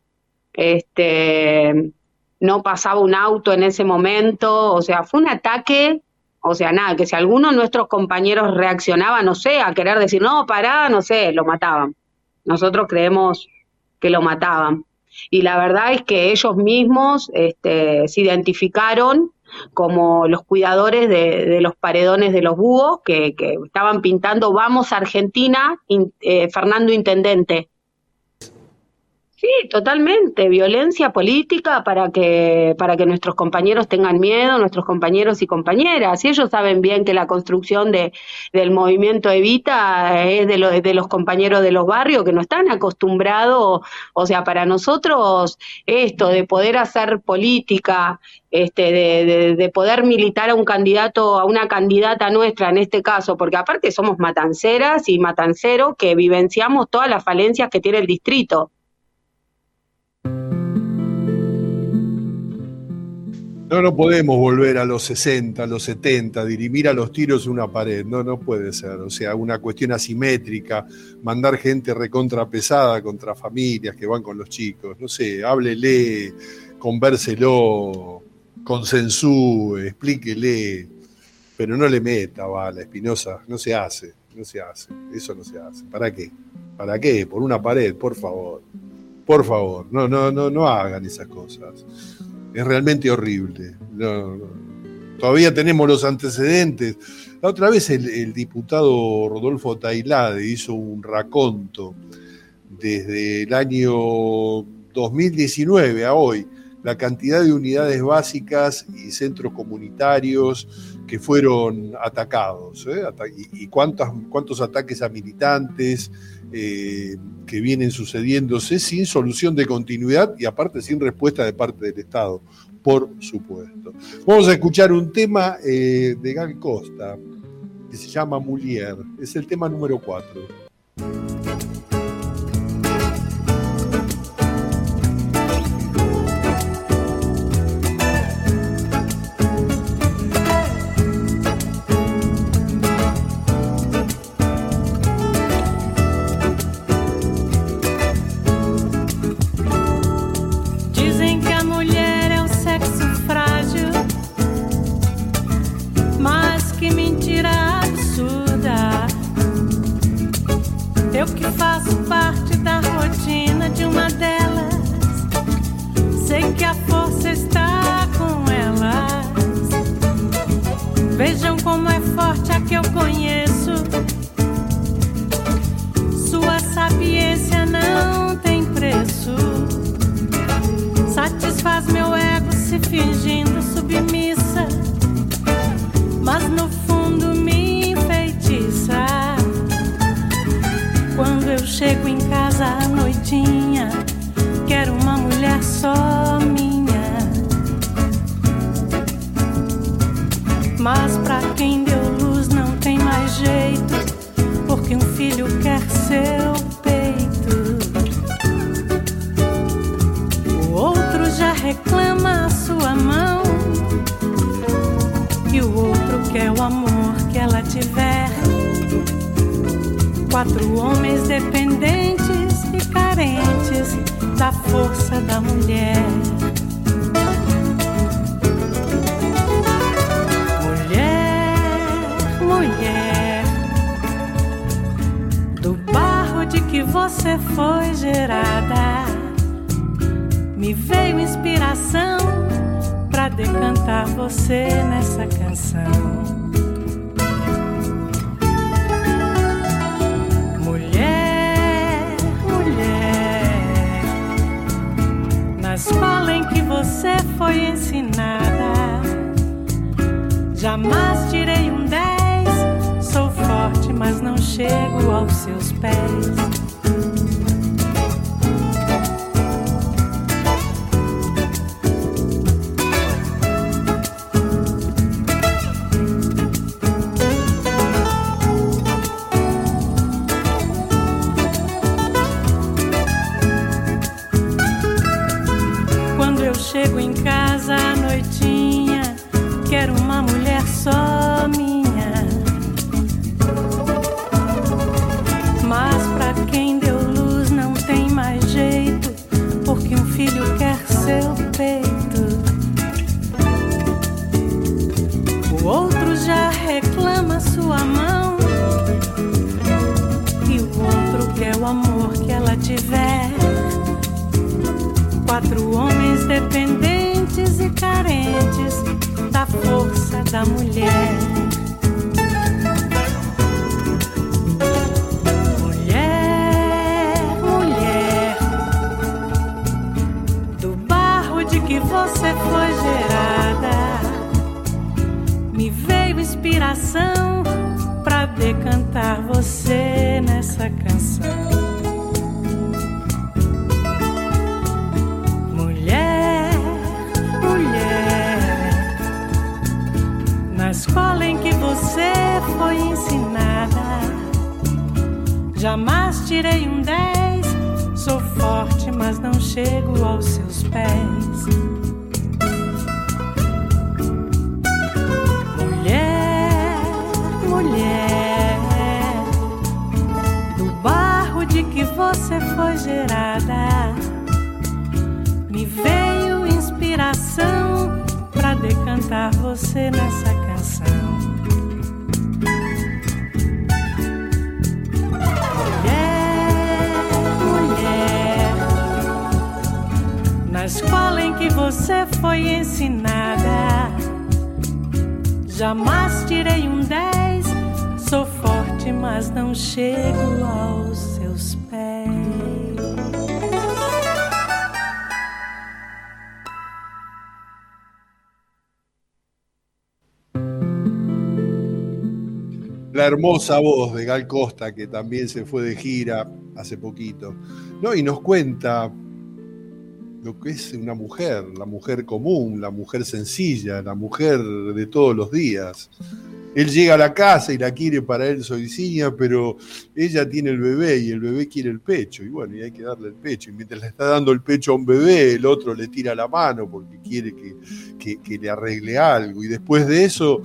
No pasaba un auto en ese momento, o sea, fue un ataque, o sea, nada, que si alguno de nuestros compañeros reaccionaba, no sé, a querer decir, no, pará, no sé, lo mataban. Nosotros creemos que lo mataban. Y la verdad es que ellos mismos se identificaron como los cuidadores de los paredones de los búhos, que estaban pintando Vamos Argentina, Fernando Intendente. Sí, totalmente. Violencia política para que nuestros compañeros tengan miedo, nuestros compañeros y compañeras. Y ellos saben bien que la construcción del movimiento Evita es de los compañeros de los barrios que no están acostumbrados. O sea, para nosotros esto de poder hacer política, de poder militar a un candidato, a una candidata nuestra en este caso, porque aparte somos matanceras y matanceros que vivenciamos todas las falencias que tiene el distrito. No podemos volver a los 60, a los 70, dirimir a los tiros una pared, no puede ser. O sea, una cuestión asimétrica, mandar gente recontrapesada contra familias que van con los chicos, no sé, háblele, convérselo, consensúe, explíquele, pero no le meta bala, Espinosa, no se hace, eso no se hace. ¿Para qué? ¿Para qué? Por una pared, por favor, no hagan esas cosas. Es realmente horrible. Todavía tenemos los antecedentes. La otra vez el diputado Rodolfo Tailade hizo un raconto desde el año 2019 a hoy, la cantidad de unidades básicas y centros comunitarios que fueron atacados, y cuántos ataques a militantes que vienen sucediéndose sin solución de continuidad y aparte sin respuesta de parte del Estado, por supuesto. Vamos a escuchar un tema de Gal Costa que se llama Mulier, es el tema número 4. Vejam como é forte a que eu conheço. Sua sapiência não tem preço. Satisfaz meu ego se fingindo submissa, mas no fundo me enfeitiça. Quando eu chego em casa à noitinha, quero uma mulher só minha. Mas pra quem deu luz não tem mais jeito, porque um filho quer seu peito. O outro já reclama a sua mão, e o outro quer o amor que ela tiver. 4 homens dependentes e carentes da força da mulher. Mulher, do barro de que você foi gerada, me veio inspiração pra decantar você nessa canção. Mulher, mulher, na escola em que você foi ensinada, jamais tirei um 10. Sou forte, mas não chego aos seus pés. Quando eu chego em casa à noitinha, quero uma mulher só minha. Mas pra quem deu luz não tem mais jeito, porque um filho quer seu peito. O outro já reclama sua mão, e o outro quer o amor que ela tiver. 4 homens dependentes e carentes da força da mulher. inspiração pra decantar você nessa canção. Mulher, mulher, na escola em que você foi ensinada, jamais tirei um 10. Sou forte, mas não chego aos seus pés. Mulher, mulher, do barro de que você foi gerada, me veio inspiração pra decantar você nessa canção. Na escola em que você foi ensinada, jamais tirei um 10. Sou forte, mas não chego aos seus pés. La hermosa voz de Gal Costa, que también se fue de gira hace poquito, ¿no? Y nos cuenta lo que es una mujer, la mujer común, la mujer sencilla, la mujer de todos los días. Él llega a la casa y la quiere para él Soicinha, pero ella tiene el bebé y el bebé quiere el pecho, y bueno, y hay que darle el pecho, y mientras le está dando el pecho a un bebé, el otro le tira la mano porque quiere que le arregle algo, y después de eso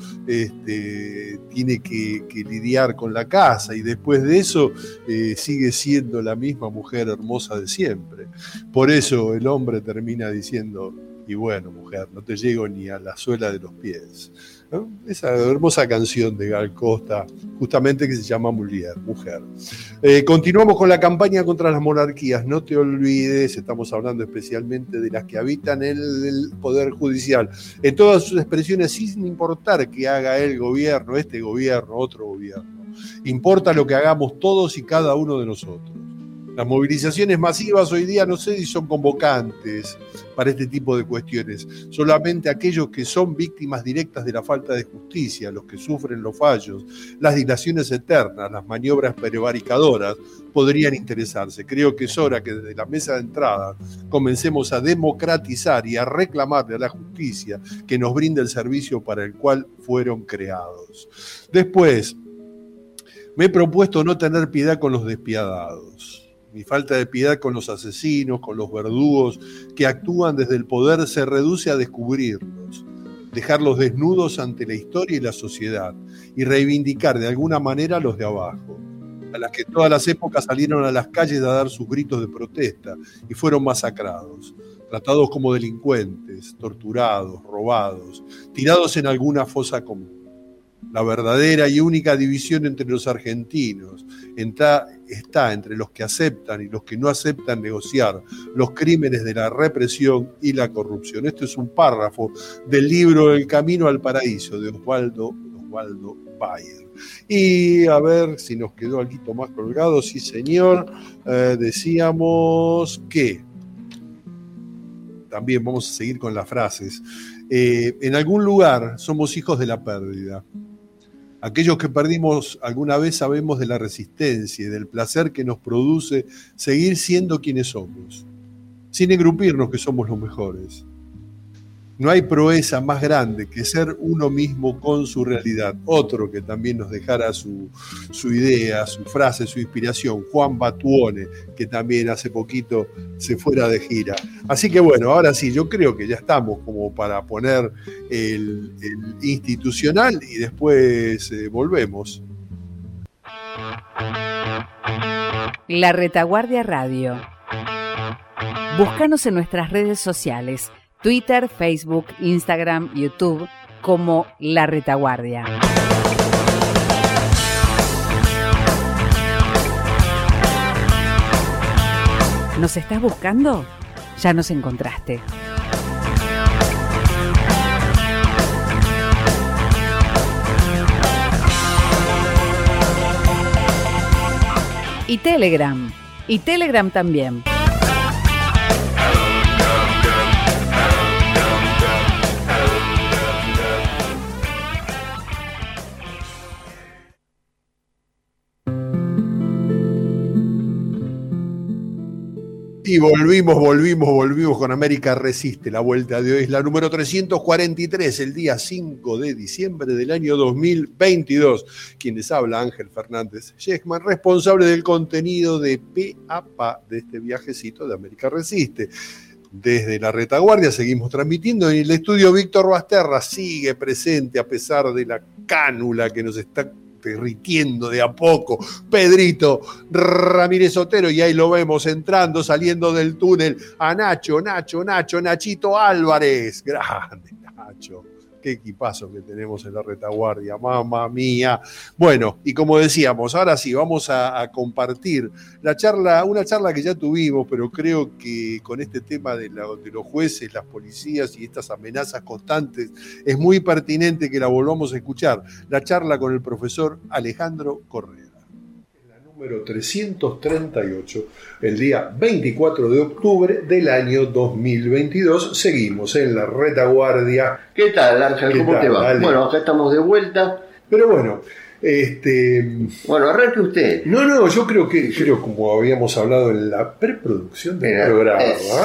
tiene que lidiar con la casa, y después de eso sigue siendo la misma mujer hermosa de siempre. Por eso el hombre termina diciendo, y bueno, mujer, no te llego ni a la suela de los pies, ¿no? Esa hermosa canción de Gal Costa, justamente, que se llama Mujer. Continuamos con la campaña contra las monarquías. No te olvides, estamos hablando especialmente de las que habitan el Poder Judicial, en todas sus expresiones, sin importar que haga el gobierno, este gobierno, otro gobierno. Importa lo que hagamos todos y cada uno de nosotros. Las movilizaciones masivas hoy día no sé si son convocantes para este tipo de cuestiones. Solamente aquellos que son víctimas directas de la falta de justicia, los que sufren los fallos, las dilaciones eternas, las maniobras prevaricadoras, podrían interesarse. Creo que es hora que desde la mesa de entrada comencemos a democratizar y a reclamarle a la justicia que nos brinde el servicio para el cual fueron creados. Después, me he propuesto no tener piedad con los despiadados. Mi falta de piedad con los asesinos, con los verdugos que actúan desde el poder se reduce a descubrirlos, dejarlos desnudos ante la historia y la sociedad y reivindicar de alguna manera a los de abajo, a las que todas las épocas salieron a las calles a dar sus gritos de protesta y fueron masacrados, tratados como delincuentes, torturados, robados, tirados en alguna fosa común. La verdadera y única división entre los argentinos está entre los que aceptan y los que no aceptan negociar los crímenes de la represión y la corrupción. Este es un párrafo del libro El Camino al Paraíso de Osvaldo Bayer. Y a ver si nos quedó algo más colgado. Sí, señor. Decíamos que también vamos a seguir con las frases. En algún lugar somos hijos de la pérdida. Aquellos que perdimos alguna vez sabemos de la resistencia y del placer que nos produce seguir siendo quienes somos, sin engrupirnos que somos los mejores. No hay proeza más grande que ser uno mismo con su realidad. Otro que también nos dejara su idea, su frase, su inspiración, Juan Batuone, que también hace poquito se fuera de gira. Así que bueno, ahora sí, yo creo que ya estamos como para poner el institucional y después volvemos. La Retaguardia Radio. Búscanos en nuestras redes sociales, Twitter, Facebook, Instagram, YouTube, como La Retaguardia. ¿Nos estás buscando? Ya nos encontraste. Y Telegram también. Y volvimos con América Resiste. La vuelta de hoy es la número 343, el día 5 de diciembre del año 2022. Quien les habla, Ángel Fernández Yesman, responsable del contenido de Pe a Pa de este viajecito de América Resiste. Desde la retaguardia seguimos transmitiendo en el estudio. Víctor Basterra sigue presente a pesar de la cánula que nos está derritiendo de a poco. Pedrito Ramírez Otero, y ahí lo vemos entrando, saliendo del túnel, a Nachito Álvarez. Grande Nacho. Qué equipazo que tenemos en la retaguardia, mamma mía. Bueno, y como decíamos, ahora sí, vamos a compartir una charla que ya tuvimos, pero creo que con este tema de los jueces, las policías y estas amenazas constantes, es muy pertinente que la volvamos a escuchar. La charla con el profesor Alejandro Correa. Número 338, el día 24 de octubre del año 2022. Seguimos en la retaguardia. ¿Qué tal, Ángel? ¿Cómo te va? Dale. Bueno, acá estamos de vuelta. Pero bueno, bueno, arranque usted. No, yo creo como habíamos hablado en la preproducción del programa.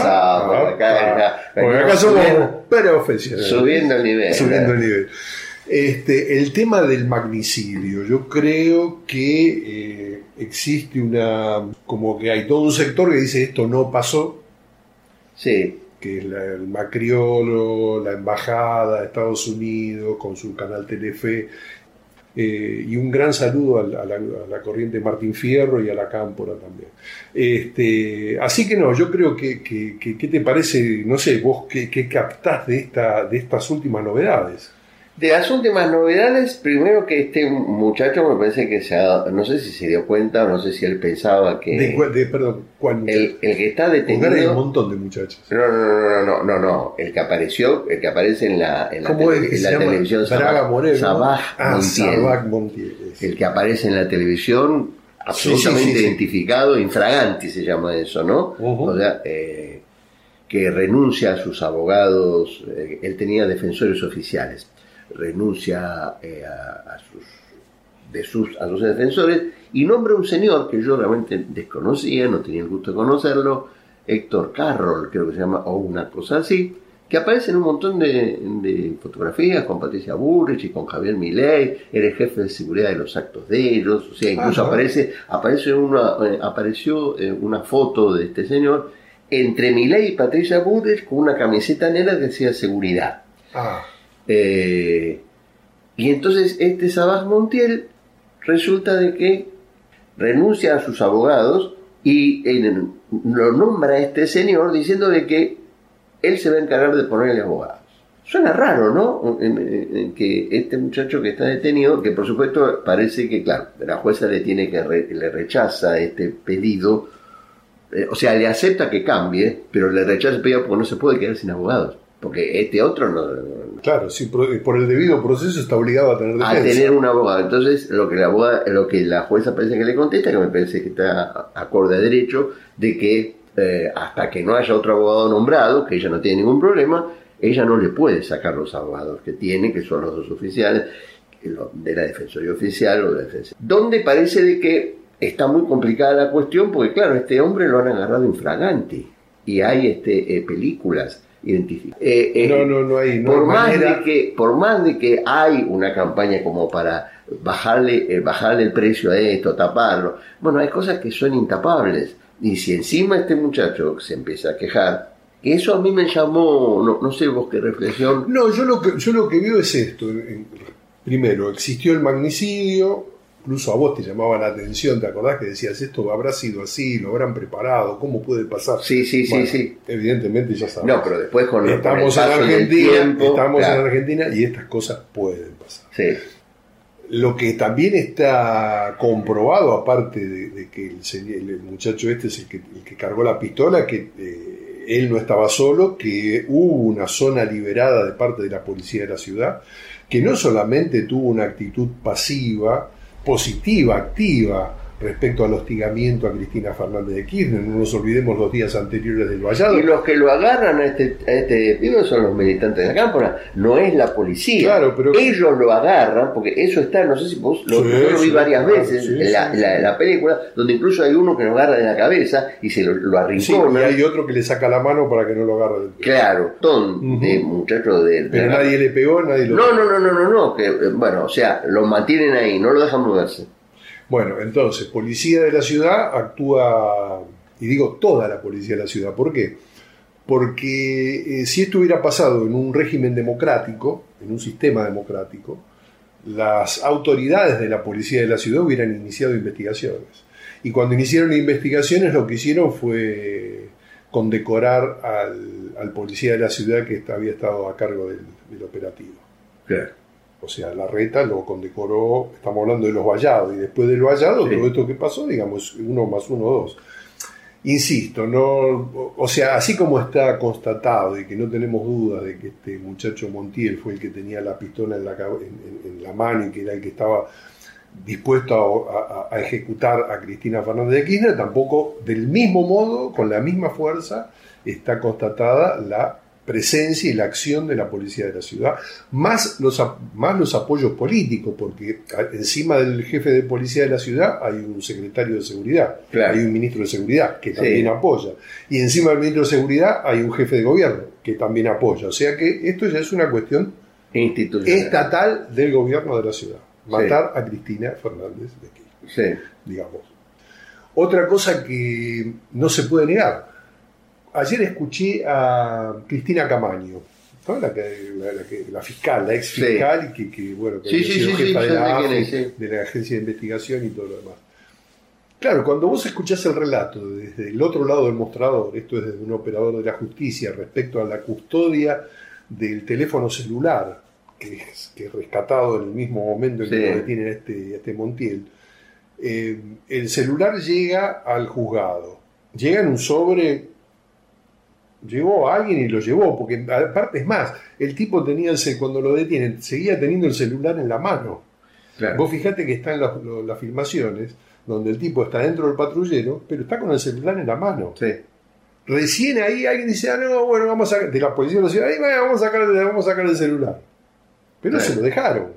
Porque acá somos profesionales. Subiendo el nivel. El tema del magnicidio, yo creo que existe como que hay todo un sector que dice esto no pasó. Sí. Que es el Macriolo, la Embajada de Estados Unidos con su canal Telefe, y un gran saludo a la corriente Martín Fierro y a la Cámpora también. Así que no, yo creo que ¿qué te parece? No sé, vos qué captás de estas últimas novedades. De las últimas novedades, primero que este muchacho me parece que no sé si se dio cuenta o no sé si él pensaba que... Perdón, ¿cuál muchacho? El que está detenido... Hay un montón de muchachos. No. El que aparece en la televisión, Sabaj Montiel. El que aparece en la televisión, absolutamente identificado, infraganti se llama eso, ¿no? Uh-huh. O sea, que renuncia a sus abogados, él tenía defensores oficiales. Renuncia a sus defensores y nombra un señor que yo realmente desconocía, no tenía el gusto de conocerlo, Héctor Carroll, creo que se llama, o una cosa así, que aparece en un montón de fotografías con Patricia Bullrich y con Javier Milei. Era el jefe de seguridad de los actos de ellos, o sea, incluso apareció una foto de este señor entre Milei y Patricia Bullrich con una camiseta negra que decía seguridad. Y entonces este Sabaj Montiel resulta de que renuncia a sus abogados y lo nombra a este señor diciendo de que él se va a encargar de ponerle abogados. Suena raro, ¿no? Que este muchacho que está detenido, que por supuesto parece que, claro, la jueza le rechaza este pedido, o sea, le acepta que cambie, pero le rechaza el pedido porque no se puede quedar sin abogados. Porque este otro no. Claro, sí, por el debido proceso está obligado a tener defensa. A tener un abogado. Entonces, lo que la jueza parece que le contesta, que me parece que está acorde a derecho, de que hasta que no haya otro abogado nombrado, que ella no tiene ningún problema, ella no le puede sacar los abogados que tiene, que son los dos oficiales, de la Defensoría Oficial o de la Defensa. Donde parece de que está muy complicada la cuestión, porque claro, este hombre lo han agarrado infraganti. Y hay películas identificadas. No hay. Por más de que hay una campaña como para bajarle el precio a esto, taparlo. Bueno, hay cosas que son intapables. Y si encima este muchacho se empieza a quejar, que eso a mí me llamó, no sé vos qué reflexión. No, yo lo que veo es esto. Primero, existió el magnicidio. Incluso a vos te llamaba la atención, ¿te acordás que decías esto habrá sido así, lo habrán preparado, cómo puede pasar? Sí. Evidentemente ya sabes. No, pero después estamos en Argentina y estas cosas pueden pasar. Sí. Lo que también está comprobado, aparte de que el muchacho este es el que cargó la pistola, que él no estaba solo, que hubo una zona liberada de parte de la policía de la ciudad, que no solamente tuvo una actitud pasiva, positiva, activa, respecto al hostigamiento a Cristina Fernández de Kirchner. No nos olvidemos los días anteriores del vallado. Y los que lo agarran a este pibe son los militantes de la Cámpora, no es la policía. Claro, pero ellos lo agarran, porque eso está, no sé si vos yo lo vi varias veces en la película, donde incluso hay uno que lo agarra de la cabeza y se lo arrincona. Y hay otro que le saca la mano para que no lo agarre del pie. Claro, de muchachos de... Pero nadie le pegó, nadie lo... No, que, bueno, o sea, lo mantienen ahí, no lo dejan moverse. Bueno, entonces, policía de la ciudad actúa, y digo toda la policía de la ciudad. ¿Por qué? Porque si esto hubiera pasado en un régimen democrático, en un sistema democrático, las autoridades de la policía de la ciudad hubieran iniciado investigaciones. Y cuando iniciaron investigaciones, lo que hicieron fue condecorar al policía de la ciudad que había estado a cargo del operativo. Claro. O sea, Larreta lo condecoró, estamos hablando de los vallados, y después del vallado, todo esto que pasó, digamos, 1 más 1, 2. Insisto, no, o sea, así como está constatado y que no tenemos dudas de que este muchacho Montiel fue el que tenía la pistola en la mano y que era el que estaba dispuesto a ejecutar a Cristina Fernández de Kirchner, tampoco del mismo modo, con la misma fuerza, está constatada la presencia y la acción de la policía de la ciudad, más los apoyos políticos, porque encima del jefe de policía de la ciudad hay un secretario de seguridad, hay un ministro de seguridad que también apoya, y encima del ministro de seguridad hay un jefe de gobierno que también apoya, o sea que esto ya es una cuestión estatal del gobierno de la ciudad, matar a Cristina Fernández de Kirchner, digamos. Otra cosa que no se puede negar. Ayer escuché a Cristina Camaño, ¿no? la fiscal, la ex fiscal, que había sido jefa de la AFI, de la agencia de investigación y todo lo demás. Claro, cuando vos escuchás el relato desde el otro lado del mostrador, esto es desde un operador de la justicia respecto a la custodia del teléfono celular, que es rescatado en el mismo momento en que lo detienen a este Montiel, el celular llega al juzgado, llega en un sobre. Llegó a alguien y lo llevó, porque aparte es más, el tipo tenía cuando lo detienen, seguía teniendo el celular en la mano. Claro. Vos fijate que están las filmaciones donde el tipo está dentro del patrullero, pero está con el celular en la mano. Recién ahí alguien dice, vamos a sacar, de la policía de la ciudad, vamos a sacar el celular. Pero se lo dejaron.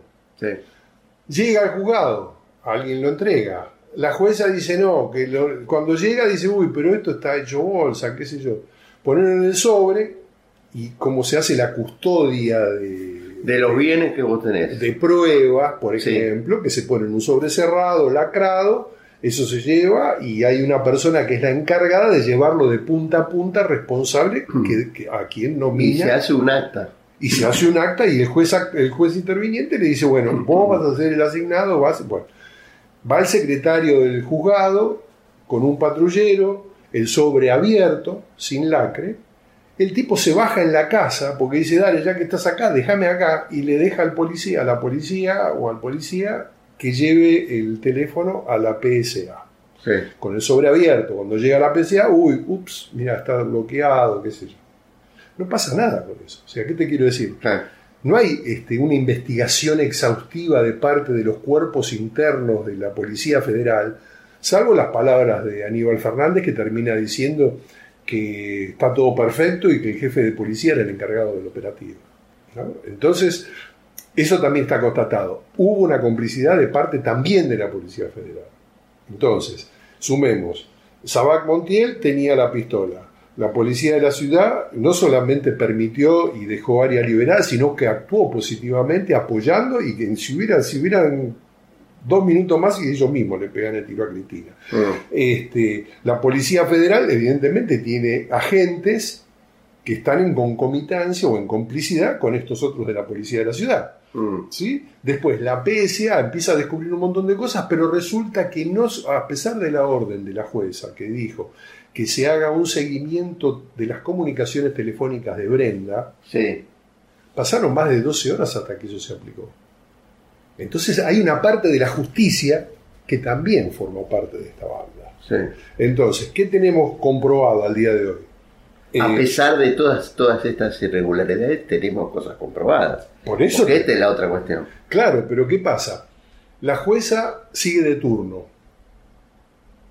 Llega al juzgado, alguien lo entrega. La jueza dice no, que cuando llega dice, pero esto está hecho bolsa, qué sé yo. Ponerlo en el sobre, y como se hace la custodia de los bienes que vos tenés, de pruebas, por ejemplo, que se pone en un sobre cerrado, lacrado, eso se lleva y hay una persona que es la encargada de llevarlo de punta a punta, responsable, que a quien nomina. Y se hace un acta. Y se hace un acta y el juez interviniente le dice, vos vas a ser el asignado, va el secretario del juzgado con un patrullero, el sobre abierto, sin lacre, el tipo se baja en la casa porque dice, dale, ya que estás acá, déjame acá, y le deja a la policía o al policía que lleve el teléfono a la PSA. Con el sobre abierto, cuando llega a la PSA, mira, está bloqueado, qué sé yo. No pasa nada con eso. O sea, ¿qué te quiero decir? No hay una investigación exhaustiva de parte de los cuerpos internos de la Policía Federal, salvo las palabras de Aníbal Fernández, que termina diciendo que está todo perfecto y que el jefe de policía era el encargado del operativo, ¿no? Entonces, eso también está constatado. Hubo una complicidad de parte también de la Policía Federal. Entonces, sumemos, Sabac Montiel tenía la pistola. La policía de la ciudad no solamente permitió y dejó área liberada, sino que actuó positivamente apoyando, y que si hubieran 2 minutos más y ellos mismos le pegan el tiro a Cristina. La Policía Federal evidentemente tiene agentes que están en concomitancia o en complicidad con estos otros de la Policía de la ciudad. ¿Sí? Después la PSA empieza a descubrir un montón de cosas, pero resulta que no, a pesar de la orden de la jueza que dijo que se haga un seguimiento de las comunicaciones telefónicas de Brenda, pasaron más de 12 horas hasta que eso se aplicó. Entonces hay una parte de la justicia que también formó parte de esta banda. Entonces, ¿qué tenemos comprobado al día de hoy? A pesar de todas estas irregularidades, tenemos cosas comprobadas. Por eso. Porque esta es la otra cuestión. Claro, pero ¿qué pasa? La jueza sigue de turno.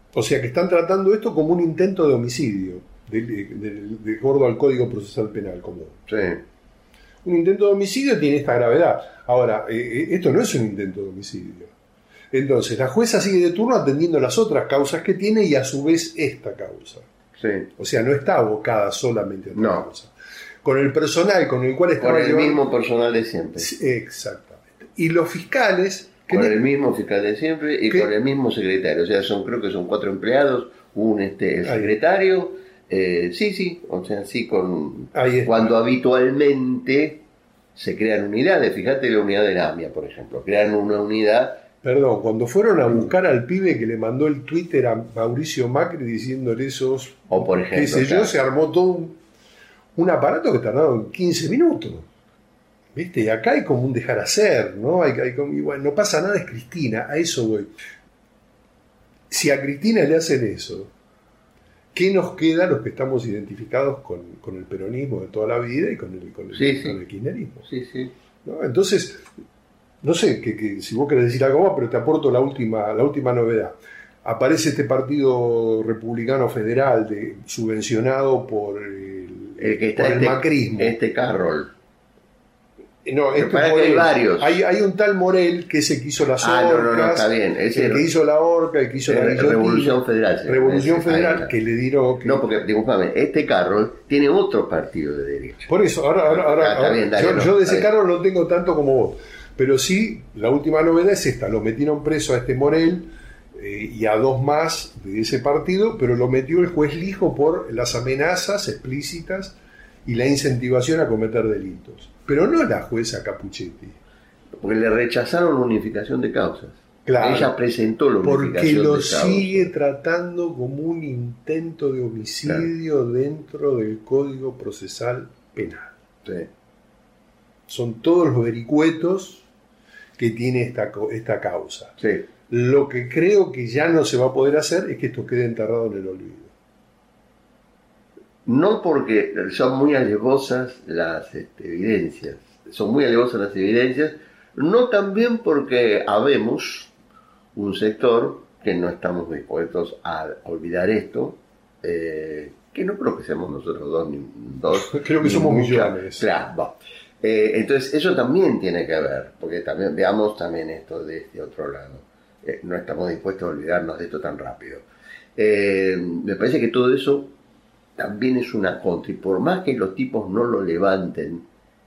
O sea que están tratando esto como un intento de homicidio, de acuerdo al Código Procesal Penal común. Sí. Un intento de homicidio tiene esta gravedad. Ahora, esto no es un intento de homicidio. Entonces, la jueza sigue de turno atendiendo las otras causas que tiene y a su vez esta causa. Sí. O sea, no está abocada solamente a otra causa. Con el personal con el cual está... Con el mismo personal de siempre. Exactamente. Y los fiscales... Con el mismo fiscal de siempre y con el mismo secretario. O sea, creo que son 4 empleados, el secretario... sí, o sea, sí, cuando habitualmente se crean unidades, fíjate la unidad de la AMIA, por ejemplo, crean una unidad. Perdón, cuando fueron a buscar al pibe que le mandó el Twitter a Mauricio Macri diciéndole esos, o por ejemplo, qué sé yo, se armó todo un aparato que tardaron 15 minutos. ¿Viste? Y acá hay como un dejar hacer, ¿no? Y bueno, no pasa nada, es Cristina, a eso voy. Si a Cristina le hacen eso, ¿qué nos queda los que estamos identificados con el peronismo de toda la vida y con el kirchnerismo? Sí, sí. ¿No? Entonces, no sé que si vos querés decir algo más, pero te aporto la última novedad. Aparece este partido republicano federal subvencionado por el macrismo. Carroll. No, hay varios. Hay un tal Morel que ese que hizo las orcas, no, está bien. El que hizo la orca, el que hizo la Revolución Federal. Revolución Federal, que le dieron... No, porque, disculpame, Carroll tiene otro partido de derecha. Por eso, ahora bien, yo de ese Carroll no tengo tanto como vos. Pero sí, la última novedad es esta. Lo metieron preso a este Morel y a 2 más de ese partido, pero lo metió el juez Lijo por las amenazas explícitas y la incentivación a cometer delitos. Pero no la jueza Capuchetti. Porque le rechazaron la unificación de causas. Claro, ella presentó la unificación de causas. Porque lo sigue tratando como un intento de homicidio dentro del Código Procesal Penal. Sí. Son todos los vericuetos que tiene esta causa. Sí. Lo que creo que ya no se va a poder hacer es que esto quede enterrado en el olvido. No, porque son muy alevosas las evidencias. No también porque habemos un sector que no estamos dispuestos a olvidar esto, que no creo que seamos nosotros dos. Creo que somos millones. Claro. Entonces eso también tiene que ver, porque también veamos también esto de este otro lado. No estamos dispuestos a olvidarnos de esto tan rápido. Me parece que todo eso también es una contra, y por más que los tipos no lo levanten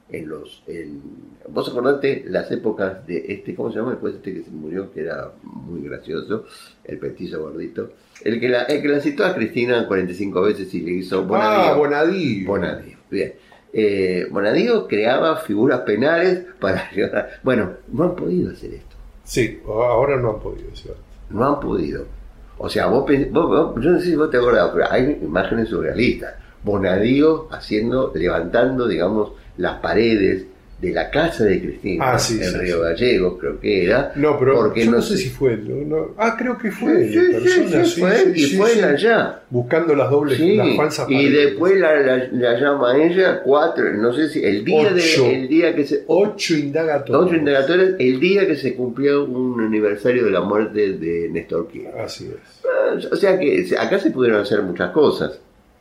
vos acordate las épocas de ¿cómo se llama? Después que se murió, que era muy gracioso, el petizo gordito, el que la citó a Cristina 45 veces y le hizo Bonadío. Bien. Bonadío creaba figuras penales para ayudar. Bueno, no han podido hacer esto. Sí, ahora no han podido, ¿cierto? No han podido. O sea, vos yo no sé si vos te acordás, pero hay imágenes surrealistas. Bonadío levantando, digamos, las paredes de la casa de Cristina en Río Gallegos, creo que era. No, pero porque yo no sé si fue él. Creo que fue él. Fue él allá. Buscando las las falsas paredes. Y después la llama a ella 4, no sé si el día que se... 8 indagatorias. 8 indagatorias, el día que se cumplió un aniversario de la muerte de Néstor Kirchner. Así es. O sea que acá se pudieron hacer muchas cosas.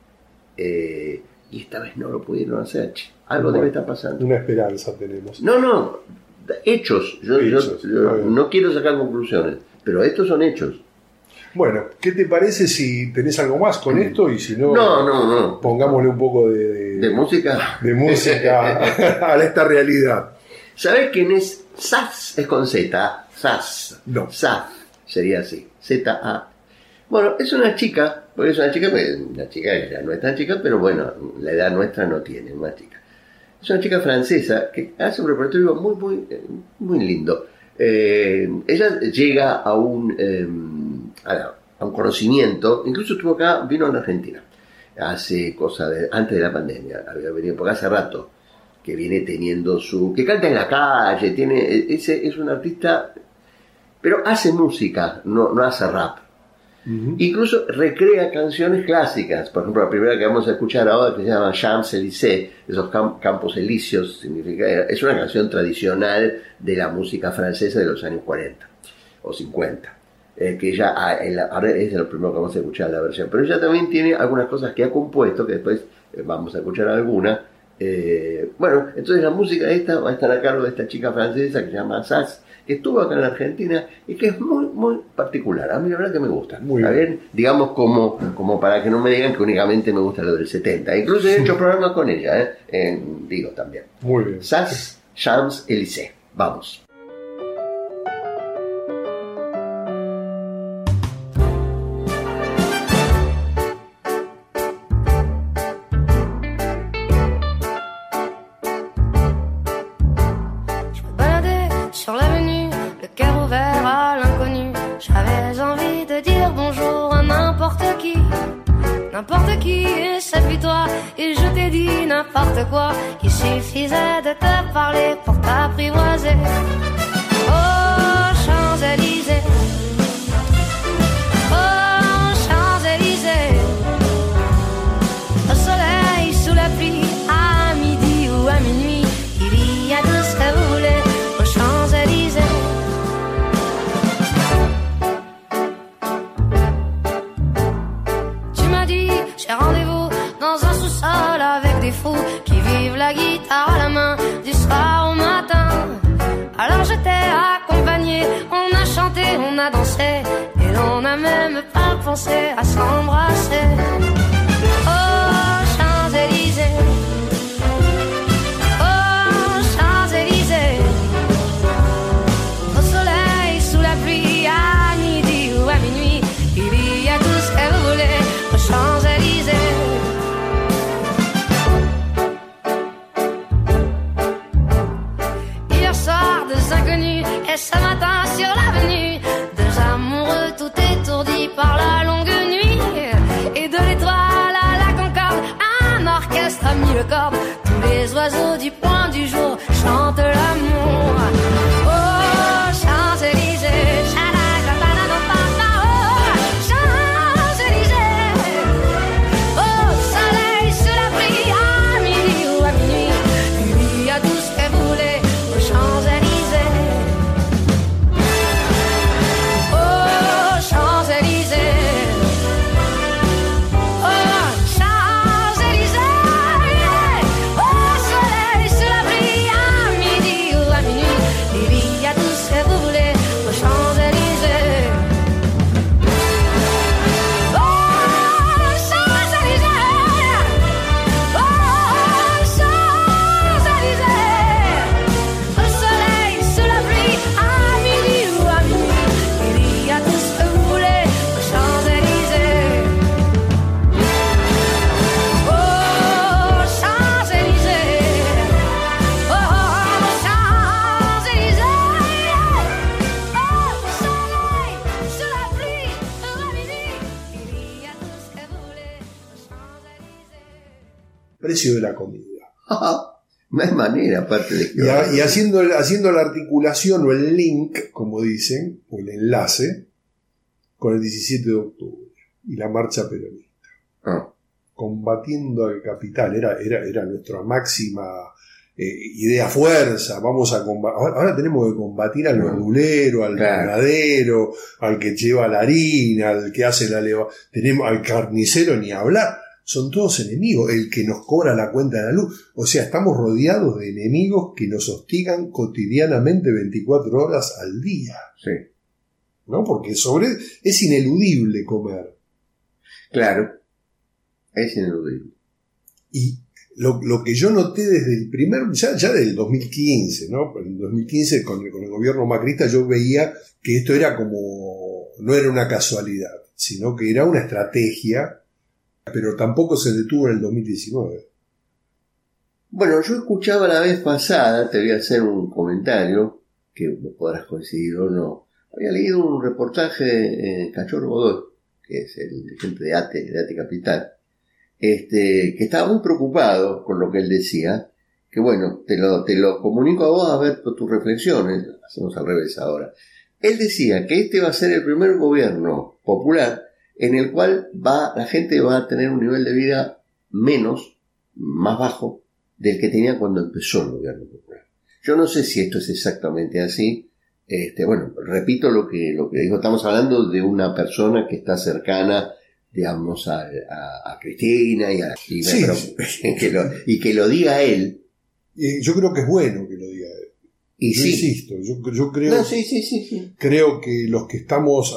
Y esta vez no lo pudieron hacer. Algo debe estar pasando. Una esperanza tenemos. No, hechos. Yo no quiero sacar conclusiones, pero estos son hechos. Bueno, ¿qué te parece si tenés algo más con esto? Y si no, no. Pongámosle un poco de música. De música a esta realidad. ¿Sabés quién es SAS? Es con Z. SAS. No. SAS sería así. Z-A. Bueno, es una chica, porque es una chica ya no es tan chica, pero bueno, la edad nuestra no tiene, una chica. Es una chica francesa que hace un repertorio muy, muy, muy lindo. Ella llega a un conocimiento, incluso estuvo acá, vino a la Argentina, hace antes de la pandemia, había venido porque hace rato, que viene teniendo que canta en la calle, es un artista, pero hace música, no hace rap. Uh-huh. Incluso recrea canciones clásicas. Por ejemplo, la primera que vamos a escuchar ahora, que se llama Champs-Élysées, esos campos elíseos, es una canción tradicional de la música francesa de los años 40 o 50. que ella ahora es lo primero que vamos a escuchar la versión, pero ella también tiene algunas cosas que ha compuesto, que después vamos a escuchar alguna. Bueno, entonces la música esta va a estar a cargo de esta chica francesa que se llama Sass, que estuvo acá en la Argentina y que es muy, muy particular. A mí la verdad que me gusta. Muy bien. Digamos como para que no me digan que únicamente me gusta lo del 70. Incluso he hecho programas con ella, digo también. Muy bien. Sass, Champs-Élysées. Vamos. N'importe qui, et c'est puis toi, et je t'ai dit n'importe quoi. Il suffisait de te parler pour t'apprivoiser. Oh, Champs-Élysées, oh, Champs-Élysées, au soleil, sous la pluie, à midi ou à minuit, il y a tout ce que vous voulez aux Champs-Élysées. J'ai rendez-vous dans un sous-sol avec des fous qui vivent la guitare à la main du soir au matin. Alors je t'ai accompagné, on a chanté, on a dansé et on n'a même pas pensé à s'embrasser. Oh, Champs-Élysées, oh, Champs-Élysées, au soleil, sous la pluie, à midi ou à minuit, il y a tout ce que vous voulez aux Champs-Élysées. Hier soir, deux inconnus, et ce matin sur l'avenue, deux amoureux tout étourdis par la longue nuit. Et de l'étoile à la Concorde, un orchestre a mis le corps. Tous les oiseaux du point du jour chantent l'amour. Oh, Champs-Élysées, precio de la comida. No hay manera, aparte de que... Y haciendo la articulación o el link, como dicen, o el enlace, con el 17 de octubre y la marcha peronista. Combatiendo al capital, era nuestra máxima idea fuerza. Vamos a ahora tenemos que combatir al verdulero, al ganadero, al que lleva la harina, al que hace la tenemos al carnicero, ni hablar. Son todos enemigos, el que nos cobra la cuenta de la luz. O sea, estamos rodeados de enemigos que nos hostigan cotidianamente 24 horas al día. Sí. ¿No? Porque es ineludible comer. Claro, es ineludible. Y lo que yo noté desde el ya del 2015, ¿no? En 2015 con el gobierno macrista yo veía que esto era no era una casualidad, sino que era una estrategia, pero tampoco se detuvo en el 2019. Bueno, yo escuchaba la vez pasada, te voy a hacer un comentario, que podrás coincidir o no. Había leído un reportaje de Cachorro Godoy, que es el dirigente de ATE Capital, que estaba muy preocupado con lo que él decía, que bueno, te lo comunico a vos a ver tus reflexiones, hacemos al revés ahora. Él decía que este va a ser el primer gobierno popular en el cual la gente va a tener un nivel de vida más bajo del que tenía cuando empezó el gobierno popular. Yo no sé si esto es exactamente así, Bueno, repito lo que dijo, estamos hablando de una persona que está cercana, digamos, a Cristina y que lo diga él. Yo creo que es bueno que lo diga él. Y yo insisto, yo creo, no, sí. Creo que los que estamos,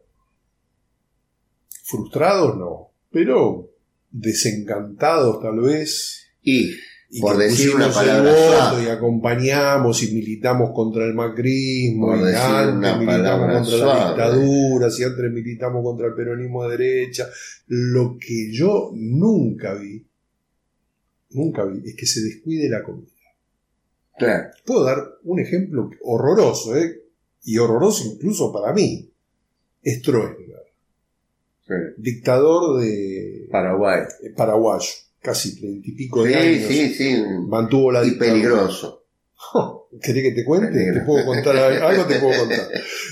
frustrados no, pero desencantados tal vez. Y por que decir una pusimos el palabra voto suave. y acompañamos y militamos contra el macrismo, Por y decir antes una militamos palabra contra la suave. dictadura, y antes militamos contra el peronismo de derecha. Lo que yo nunca vi, es que se descuide la comida. Claro. Puedo dar un ejemplo horroroso, y horroroso incluso para mí. Stroessner, dictador de paraguayo, casi 30 y pico de años. Sí. Mantuvo la dictadura. Y peligroso. ¿Querés que te cuente? ¿Te puedo contar algo? Te puedo contar.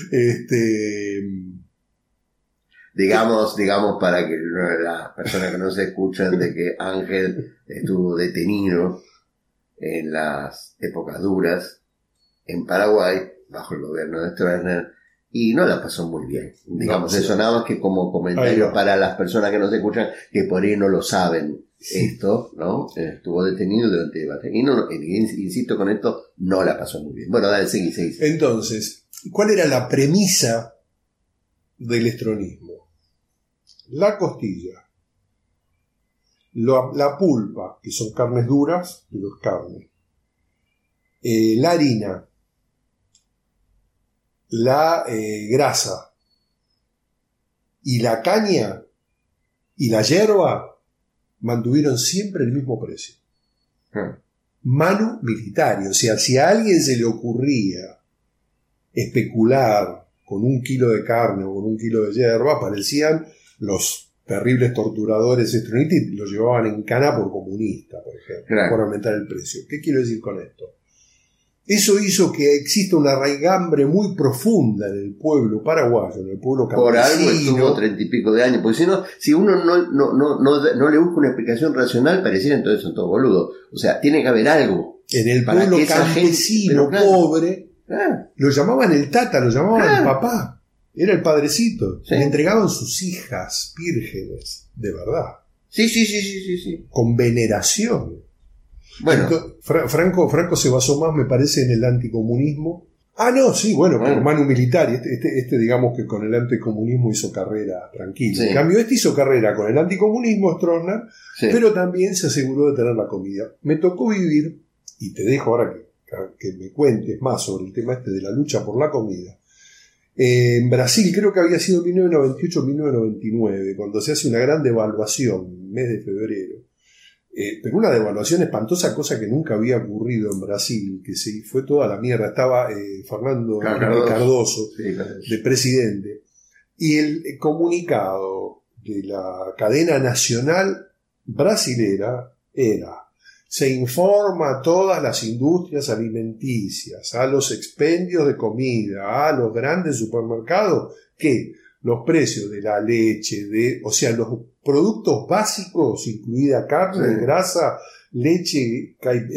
Digamos para que las personas que no se escuchan, de que Ángel estuvo detenido en las épocas duras en Paraguay bajo el gobierno de Stroessner y no la pasó muy bien. Digamos, eso nada más que como comentario para las personas que no se escuchan, que por ahí no lo saben. Esto, ¿no? Estuvo detenido durante debate. Y insisto con esto, no la pasó muy bien. Bueno, dale, seguí. Entonces, ¿cuál era la premisa del estronismo? La costilla, la pulpa, que son carnes duras, pero es carne, la harina, la grasa y la caña y la hierba mantuvieron siempre el mismo precio. Manu militari, o sea, si a alguien se le ocurría especular con 1 kilo de carne o con 1 kilo de hierba, aparecían los terribles torturadores estronistas y lo llevaban en cana por comunista, por ejemplo, por aumentar el precio. ¿Qué quiero decir con esto? Eso hizo que exista una raigambre muy profunda en el pueblo paraguayo, en el pueblo campesino. Por algo estuvo 30 y pico de años, porque si no, si uno no le busca una explicación racional, pareciera entonces son todos boludos. O sea, tiene que haber algo. En el pueblo campesino pobre, lo llamaban el tata, lo llamaban el papá. Era el padrecito. Le entregaban sus hijas vírgenes, de verdad. Sí. Con veneración. Bueno. Entonces, Franco se basó más, me parece, en el anticomunismo. Por Manu Militari. Este digamos que con el anticomunismo hizo carrera tranquila. En cambio, hizo carrera con el anticomunismo, Stroessner, pero también se aseguró de tener la comida. Me tocó vivir, y te dejo ahora que me cuentes más sobre el tema de la lucha por la comida. En Brasil, creo que había sido 1998-1999, cuando se hace una gran devaluación, mes de febrero. Pero una devaluación espantosa, cosa que nunca había ocurrido en Brasil, que se fue toda la mierda. Estaba Fernando Cardoso de presidente, y el comunicado de la cadena nacional brasilera era: se informa a todas las industrias alimenticias, a los expendios de comida, a los grandes supermercados, que los precios de la leche, o sea, los productos básicos, incluida carne, grasa, leche,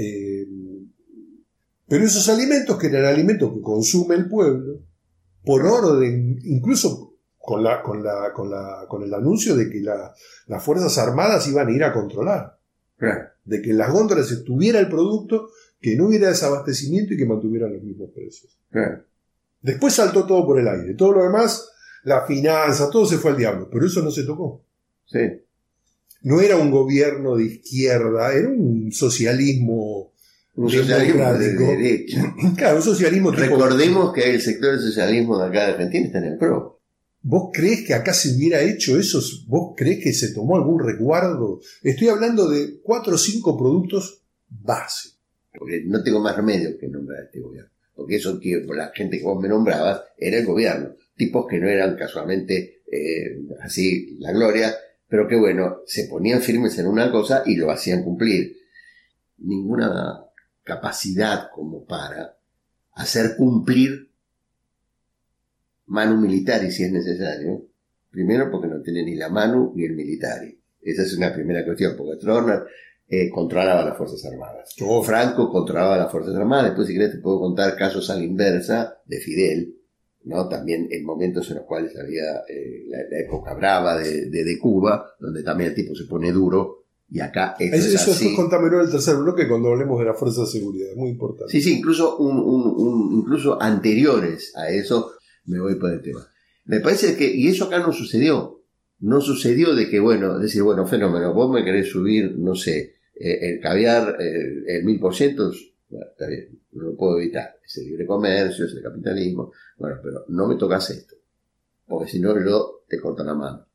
pero esos alimentos, que eran alimentos que consume el pueblo, por orden, incluso con el anuncio de que las Fuerzas Armadas iban a ir a controlar, de que en las góndolas estuviera el producto, que no hubiera desabastecimiento y que mantuvieran los mismos precios. Después saltó todo por el aire, todo lo demás, la finanza, todo se fue al diablo, pero eso no se tocó. No era un gobierno de izquierda, era un socialismo de derecha. Claro, un socialismo Recordemos que el sector del socialismo de acá de Argentina está en el PRO. ¿Vos creés que acá se hubiera hecho eso? ¿Vos creés que se tomó algún resguardo? Estoy hablando de 4 o 5 productos básicos. Porque no tengo más remedio que nombrar a este gobierno. Porque eso que la gente que vos me nombrabas era el gobierno. Tipos que no eran casualmente así la gloria, pero que bueno, se ponían firmes en una cosa y lo hacían cumplir. Ninguna capacidad como para hacer cumplir Manu Militari si es necesario. Primero porque no tiene ni la Manu ni el Militari. Esa es una primera cuestión, porque Stroessner controlaba las Fuerzas Armadas. Franco controlaba las Fuerzas Armadas. Después, si querés, te puedo contar casos a la inversa de Fidel, ¿no? También en momentos en los cuales había la época brava de Cuba, donde también el tipo se pone duro. Y acá eso después contámelo en el tercer bloque cuando hablemos de la fuerza de seguridad, es muy importante. Sí, incluso incluso anteriores a eso, me voy por el tema. Me parece que, y eso acá no sucedió de que, bueno, decir, bueno, fenómeno, vos me querés subir, no sé, el caviar, el 1000%, bueno, está bien, no lo puedo evitar, es el libre comercio, es el capitalismo, bueno, pero no me tocas esto, porque si no yo te corto la mano.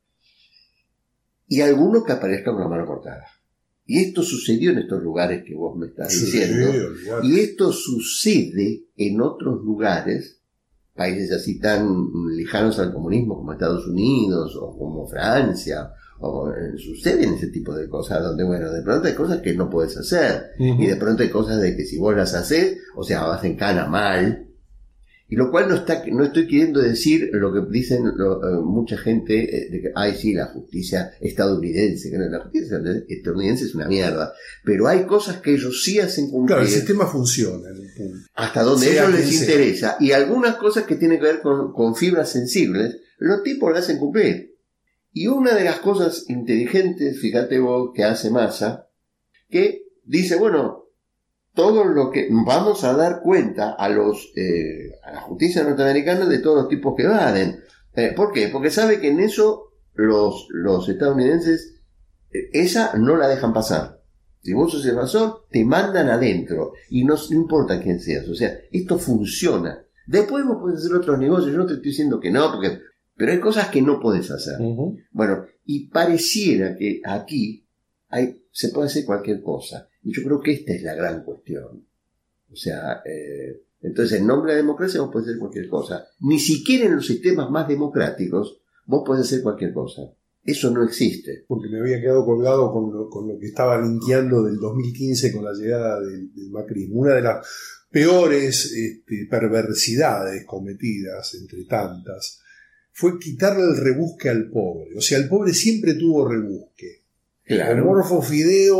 Y alguno que aparezca con la mano cortada. Y esto sucedió en estos lugares que vos me estás diciendo. Y esto sucede en otros lugares, países así tan lejanos al comunismo como Estados Unidos o como Francia, o suceden ese tipo de cosas donde, bueno, de pronto hay cosas que no puedes hacer. Y de pronto hay cosas de que si vos las haces, o sea, vas en cana mal. Y lo cual no estoy queriendo decir lo que dicen mucha gente, de que, ay, sí, la justicia estadounidense, que no, la justicia estadounidense es una mierda, pero hay cosas que ellos sí hacen cumplir. Claro, el sistema funciona. Hasta donde a ellos les interesa. Y algunas cosas que tienen que ver con fibras sensibles, los tipos las hacen cumplir. Y una de las cosas inteligentes, fíjate vos, que hace Massa, que dice, bueno, todo lo que vamos a dar cuenta a la justicia norteamericana de todos los tipos que evaden. ¿Por qué? Porque sabe que en eso los estadounidenses esa no la dejan pasar. Si vos sos evasor, te mandan adentro y no importa quién seas. O sea, esto funciona. Después vos podés hacer otros negocios. Yo no te estoy diciendo que no, pero hay cosas que no podés hacer. Bueno, y pareciera que aquí se puede hacer cualquier cosa. Y yo creo que esta es la gran cuestión. O sea, entonces en nombre de la democracia vos podés hacer cualquier cosa. Ni siquiera en los sistemas más democráticos vos podés hacer cualquier cosa. Eso no existe. Porque me había quedado colgado con lo que estaba linkeando del 2015 con la llegada del macrismo. Una de las peores perversidades cometidas, entre tantas, fue quitarle el rebusque al pobre. O sea, el pobre siempre tuvo rebusque. Claro. O morfo fideo,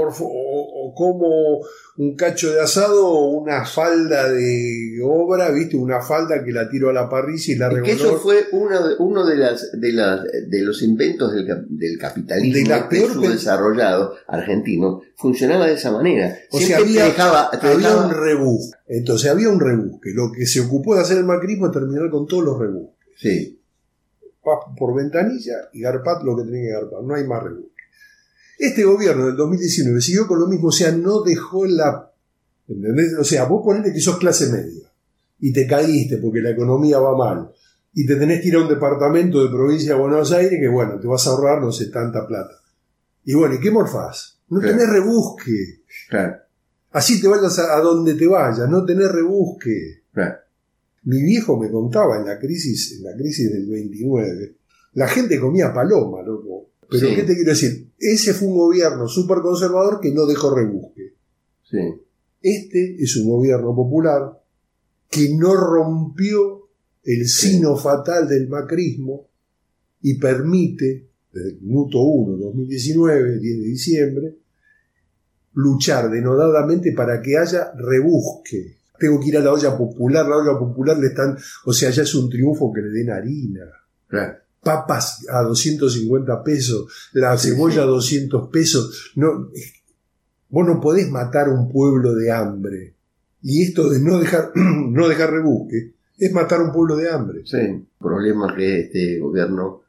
o como un cacho de asado, o una falda de obra, ¿viste? Una falda que la tiro a la parrilla y la revoló. Eso fue uno de los inventos del capitalismo desarrollado argentino. Funcionaba de esa manera. O sea, había un rebusque. Entonces había un rebusque. Lo que se ocupó de hacer el macrismo es terminar con todos los rebusques. Sí. Por ventanilla y garpat lo que tenía que garpar. No hay más rebusque. Este gobierno del 2019 siguió con lo mismo, o sea, no dejó ¿entendés? O sea, vos ponete que sos clase media y te caíste porque la economía va mal y te tenés que ir a un departamento de provincia de Buenos Aires que, bueno, te vas a ahorrar, no sé, tanta plata. Y bueno, ¿y qué morfás? No tenés rebusque. Claro. Así te vayas a donde te vayas, no tenés rebusque. Claro. Mi viejo me contaba en la crisis del 29, la gente comía paloma, loco. Pero sí. ¿Qué te quiero decir? Ese fue un gobierno súper conservador que no dejó rebusque. Sí. Este es un gobierno popular que no rompió el sino fatal del macrismo y permite, desde el minuto 1, 2019, 10 de diciembre, luchar denodadamente para que haya rebusque. Tengo que ir a la olla popular le están... O sea, ya es un triunfo que le den harina. Claro. Papas a 250 pesos, la cebolla a 200 pesos. No, vos no podés matar a un pueblo de hambre. Y esto de no dejar rebusque es matar a un pueblo de hambre. Sí, el problema que este gobierno...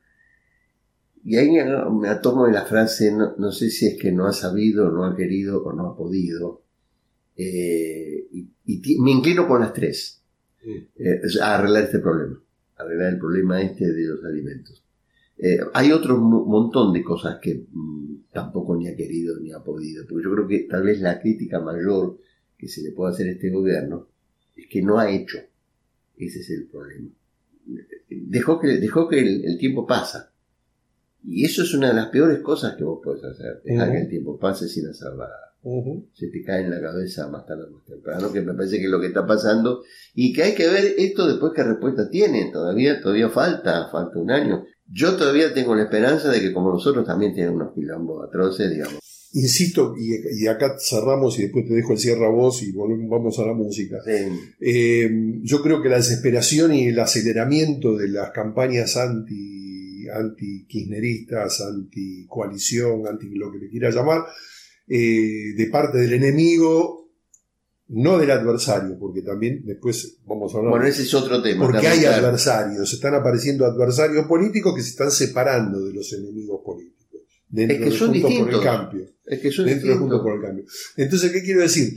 Y ahí me tomo de la frase, no sé si es que no ha sabido, no ha querido o no ha podido. Me inclino por las tres. A arreglar este problema. Arreglar el problema de los alimentos. Hay otro montón de cosas que tampoco ni ha querido ni ha podido, porque yo creo que tal vez la crítica mayor que se le puede hacer a este gobierno es que no ha hecho. Ese es el problema. Dejó que el tiempo pasa. Y eso es una de las peores cosas que vos podés hacer, dejar que el tiempo pase sin hacer nada. Se te cae en la cabeza más tarde o más temprano, que me parece que es lo que está pasando y que hay que ver esto después qué respuesta tiene. Todavía falta un año. Yo todavía tengo la esperanza de que como nosotros también tienen unos quilombos atroces, digamos. Insisto, y acá cerramos y después te dejo el cierre a vos y vamos a la música. Sí. Yo creo que la desesperación y el aceleramiento de las campañas anti-kirchneristas, anti-coalición, anti lo que le quiera llamar, de parte del enemigo, no del adversario, porque también después vamos a hablar. Bueno, ese es otro tema. Porque hay adversarios, están apareciendo adversarios políticos que se están separando de los enemigos políticos. Dentro es que son Juntos distintos. Por el Cambio. Es que son dentro de Juntos por el Cambio. Entonces, ¿qué quiero decir?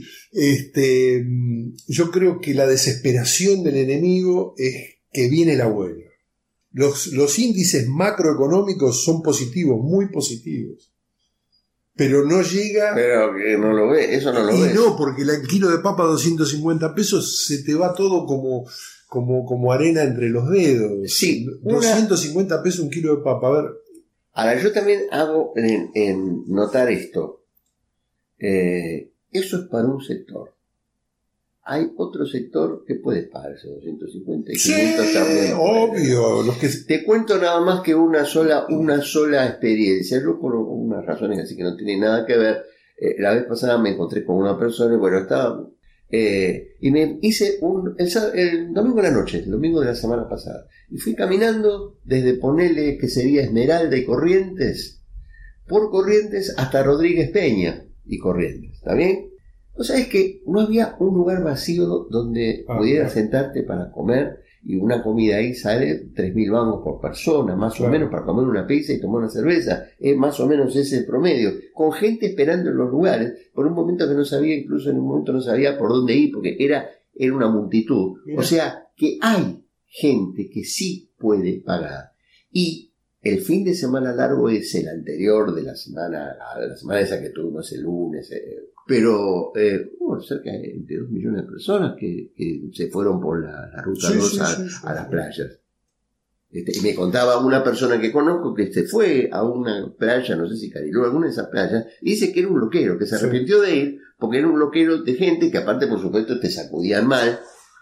Yo creo que la desesperación del enemigo es que viene la buena. Los índices macroeconómicos son positivos, muy positivos. Pero no llega... Pero que no lo ve, eso no lo ve. No, porque el kilo de papa 250 pesos se te va todo como arena entre los dedos. Sí. 250 pesos un kilo de papa, a ver... Ahora, yo también hago en notar esto. Eso es para un sector. Hay otro sector que puede pagar esos 250 y 500 también. Obvio. Te cuento nada más que una sola experiencia. Yo por unas razones así que no tiene nada que ver. La vez pasada me encontré con una persona y bueno, estaba... y me hice el domingo de la noche, el domingo de la semana pasada, y fui caminando desde Ponele, que sería Esmeralda y Corrientes, por Corrientes hasta Rodríguez Peña y Corrientes, ¿está bien? O sea, es que no había un lugar vacío donde pudieras sentarte para comer, y una comida ahí sale 3.000 mangos por persona, más o menos, para comer una pizza y tomar una cerveza. Más o menos ese es el promedio. Con gente esperando en los lugares, por un momento que no sabía, incluso en un momento no sabía por dónde ir, porque era una multitud. Mira. O sea, que hay gente que sí puede pagar. Y el fin de semana largo es el anterior de la semana esa que tuvimos el lunes, pero cerca de 2 millones de personas que se fueron por la ruta 2 a las playas. Y me contaba una persona que conozco que se fue a una playa, no sé si Cariló, alguna de esas playas, y dice que era un loquero, que se arrepintió de ir, porque era un loquero de gente que aparte, por supuesto, te sacudían mal.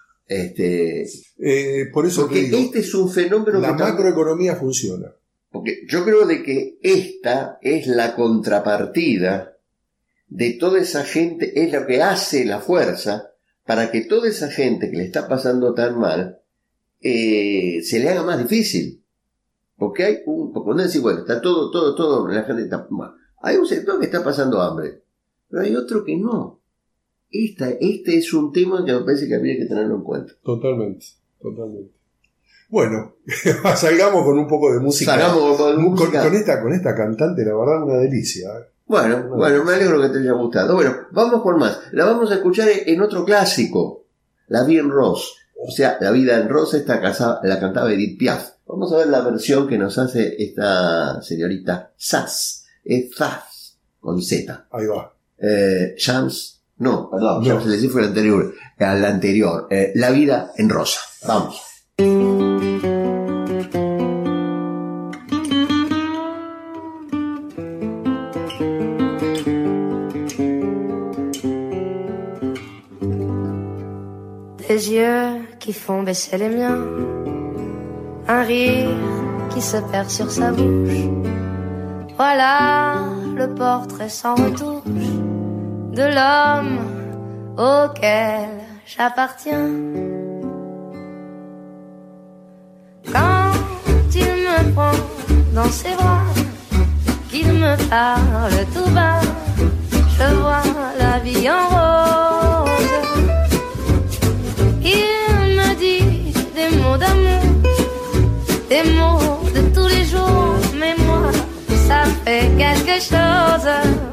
Por eso porque digo, este es un fenómeno la macroeconomía funciona. Porque yo creo de que esta es la contrapartida de toda esa gente, es lo que hace la fuerza para que toda esa gente que le está pasando tan mal se le haga más difícil. Porque porque uno dice, bueno, está todo, la gente está mal. Hay un sector que está pasando hambre, pero hay otro que no. Este es un tema que me parece que habría que tenerlo en cuenta. Totalmente. Bueno, salgamos con un poco de música. Con esta cantante, la verdad, una delicia. Bueno, me alegro que te haya gustado. Bueno, vamos con más. La vamos a escuchar en otro clásico, La Vie en Rose. O sea, La Vida en Rosa, la cantaba Edith Piaf. Vamos a ver la versión que nos hace esta señorita Sass. Es Sass, con Z. Ahí va. Chams le fue al anterior. La Vida en Rosa. Vamos. Des yeux qui font baisser les miens, un rire qui se perd sur sa bouche. Voilà le portrait sans retouche de l'homme auquel j'appartiens. Quand il me prend dans ses bras, qu'il me parle tout bas, je vois la vie en rose. Il me dit des mots d'amour, des mots de tous les jours, mais moi, ça fait quelque chose.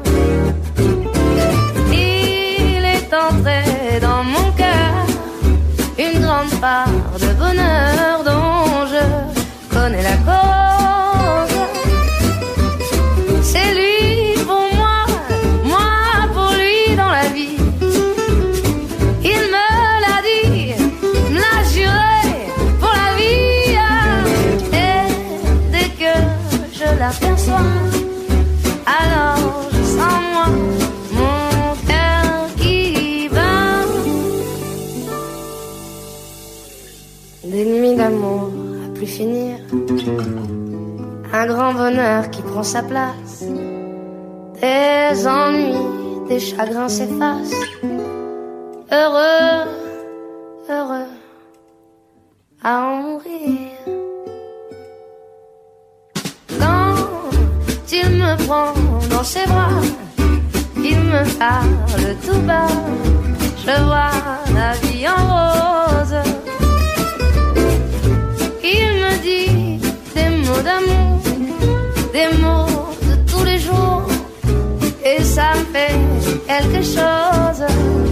Il est entré dans mon cœur une grande part de bonheur dont je connais la cause. C'est lui pour moi, moi pour lui dans la vie. Il me l'a dit, me l'a juré pour la vie. Et dès que je l'aperçois, alors je sens moi mon cœur qui bat. Des nuits d'amour à plus finir, un grand bonheur qui prend sa place. Des ennuis, des chagrins s'effacent. Heureux, heureux, à en mourir. Quand il me prend dans ses bras, il me parle tout bas, je vois la vie en rose. Il me dit des mots d'amour, des mots de tous les jours, et ça me fait quelque chose.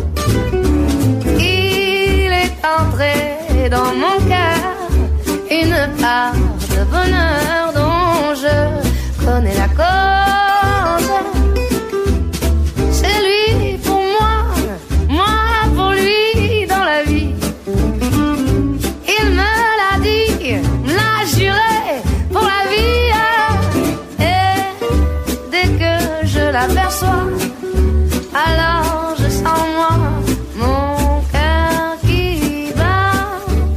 Il est entré dans mon cœur une part de bonheur dont je connais la cause. C'est lui pour moi, moi pour lui dans la vie. Il me l'a dit, me l'a juré pour la vie. Et dès que je l'aperçois, alors je sens moi mon cœur qui bat.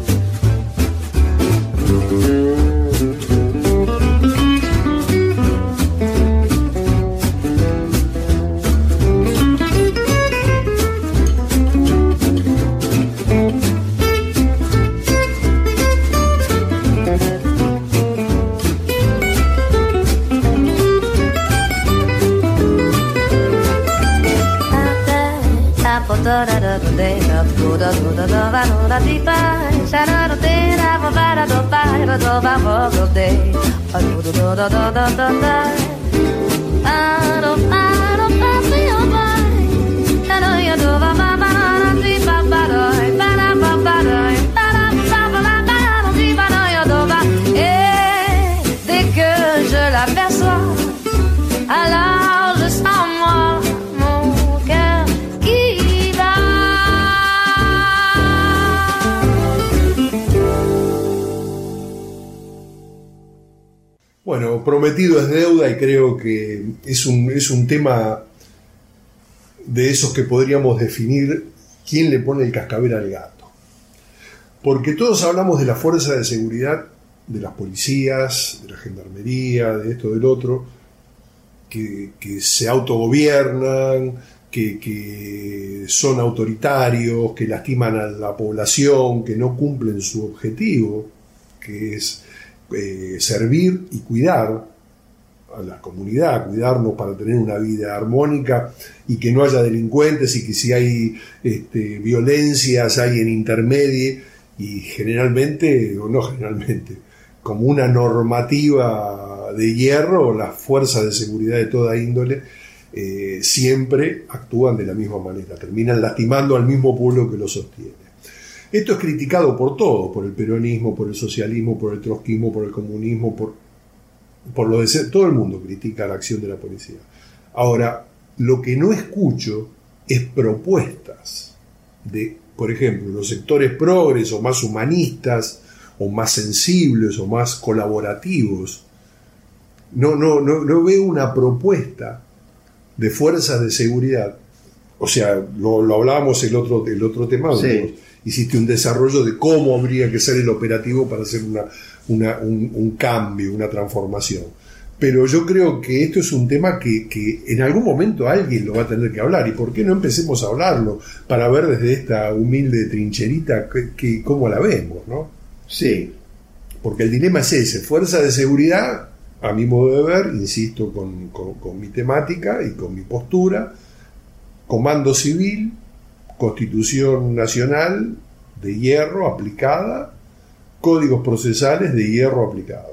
Et dès que je l'aperçois, alors je sens moi mon cœur qui bat. Bueno, prometido es deuda y creo que es un tema de esos que podríamos definir quién le pone el cascabel al gato. Porque todos hablamos de la fuerza de seguridad, de las policías, de la gendarmería, de esto, del otro, que se autogobiernan, que son autoritarios, que lastiman a la población, que no cumplen su objetivo, que es servir y cuidar a la comunidad, cuidarnos para tener una vida armónica y que no haya delincuentes y que si hay violencias hay en intermedio y generalmente, o no generalmente, como una normativa de hierro, las fuerzas de seguridad de toda índole siempre actúan de la misma manera, terminan lastimando al mismo pueblo que lo sostiene. Esto es criticado por todo, por el peronismo, por el socialismo, por el trotskismo, por el comunismo, por lo de ser, todo el mundo critica la acción de la policía. Ahora, lo que no escucho es propuestas de, por ejemplo, los sectores progres o más humanistas o más sensibles o más colaborativos. No veo una propuesta de fuerzas de seguridad. O sea, lo hablábamos el otro tema, sí. Hiciste un desarrollo de cómo habría que ser el operativo para hacer un cambio, una transformación. Pero yo creo que esto es un tema que en algún momento alguien lo va a tener que hablar. ¿Y por qué no empecemos a hablarlo para ver desde esta humilde trincherita cómo la vemos, ¿no? Sí. Porque el dilema es ese, fuerza de seguridad, a mi modo de ver, insisto con mi temática y con mi postura, comando civil, Constitución Nacional de hierro aplicada, códigos procesales de hierro aplicados.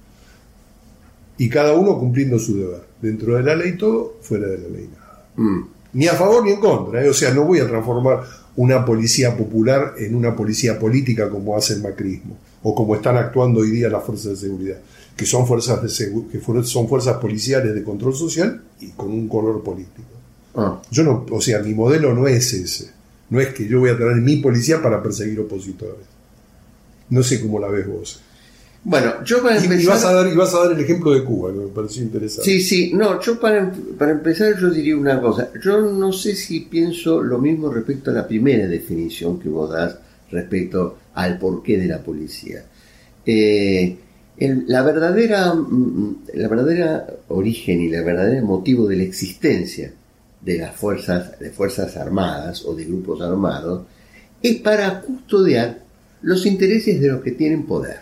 Y cada uno cumpliendo su deber. Dentro de la ley todo, fuera de la ley nada. Ni a favor ni en contra. O sea, no voy a transformar una policía popular en una policía política como hace el macrismo, o como están actuando hoy día las fuerzas de seguridad, que son son fuerzas policiales de control social y con un color político. Yo no, o sea, mi modelo no es ese. No es que yo voy a tener mi policía para perseguir opositores. No sé cómo la ves vos. Bueno, yo para empezar... Y vas a dar el ejemplo de Cuba, que me pareció interesante. Sí, no, yo para empezar yo diría una cosa. Yo no sé si pienso lo mismo respecto a la primera definición que vos das respecto al porqué de la policía. la verdadera origen y la verdadera motivo de la existencia de las fuerzas armadas o de grupos armados es para custodiar los intereses de los que tienen poder.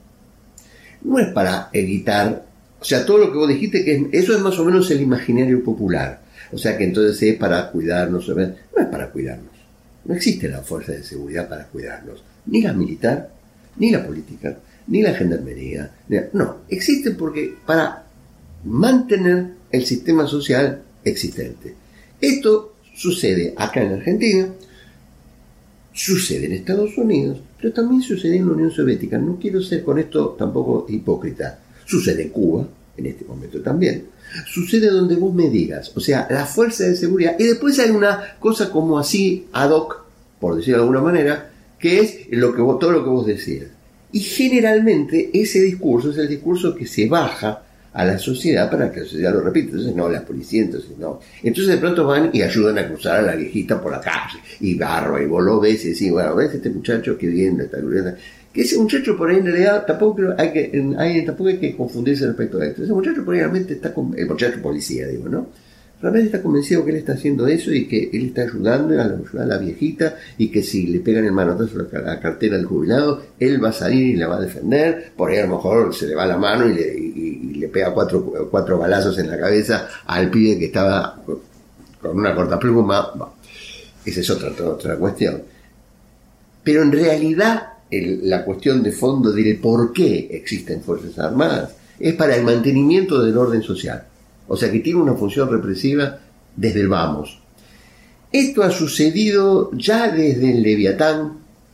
No es para evitar, o sea, todo lo que vos dijiste, que eso es más o menos el imaginario popular. O sea, que entonces es para cuidarnos. No es para cuidarnos. No existe la fuerza de seguridad para cuidarnos. Ni la militar, ni la política, ni la gendarmería. No, existe porque para mantener el sistema social existente. Esto sucede acá en Argentina, sucede en Estados Unidos, pero también sucede en la Unión Soviética. No quiero ser con esto tampoco hipócrita. Sucede en Cuba, en este momento también. Sucede donde vos me digas, o sea, la fuerza de seguridad. Y después hay una cosa como así, ad hoc, por decirlo de alguna manera, que es todo lo que vos decías. Y generalmente ese discurso es el discurso que se baja a la sociedad para que la sociedad lo repita. Entonces no, la policía, entonces no. Entonces de pronto van y ayudan a cruzar a la viejita por la calle, y barro, y vos lo ves y decís, bueno, ves este muchacho que viene, esta curiosa. Que ese muchacho por ahí en realidad tampoco hay que confundirse respecto a esto. Ese muchacho por ahí realmente el muchacho policía, digo, ¿no? Realmente está convencido que él está haciendo eso y que él está ayudando a la viejita, y que si le pegan el manotazo a la cartera del jubilado, él va a salir y la va a defender. Por ahí a lo mejor se le va la mano y le pega cuatro balazos en la cabeza al pibe que estaba con una cortapluma. Esa es otra cuestión. Pero en realidad la cuestión de fondo del por qué existen Fuerzas Armadas es para el mantenimiento del orden social. O sea que tiene una función represiva desde el vamos. Esto ha sucedido ya desde el Leviatán.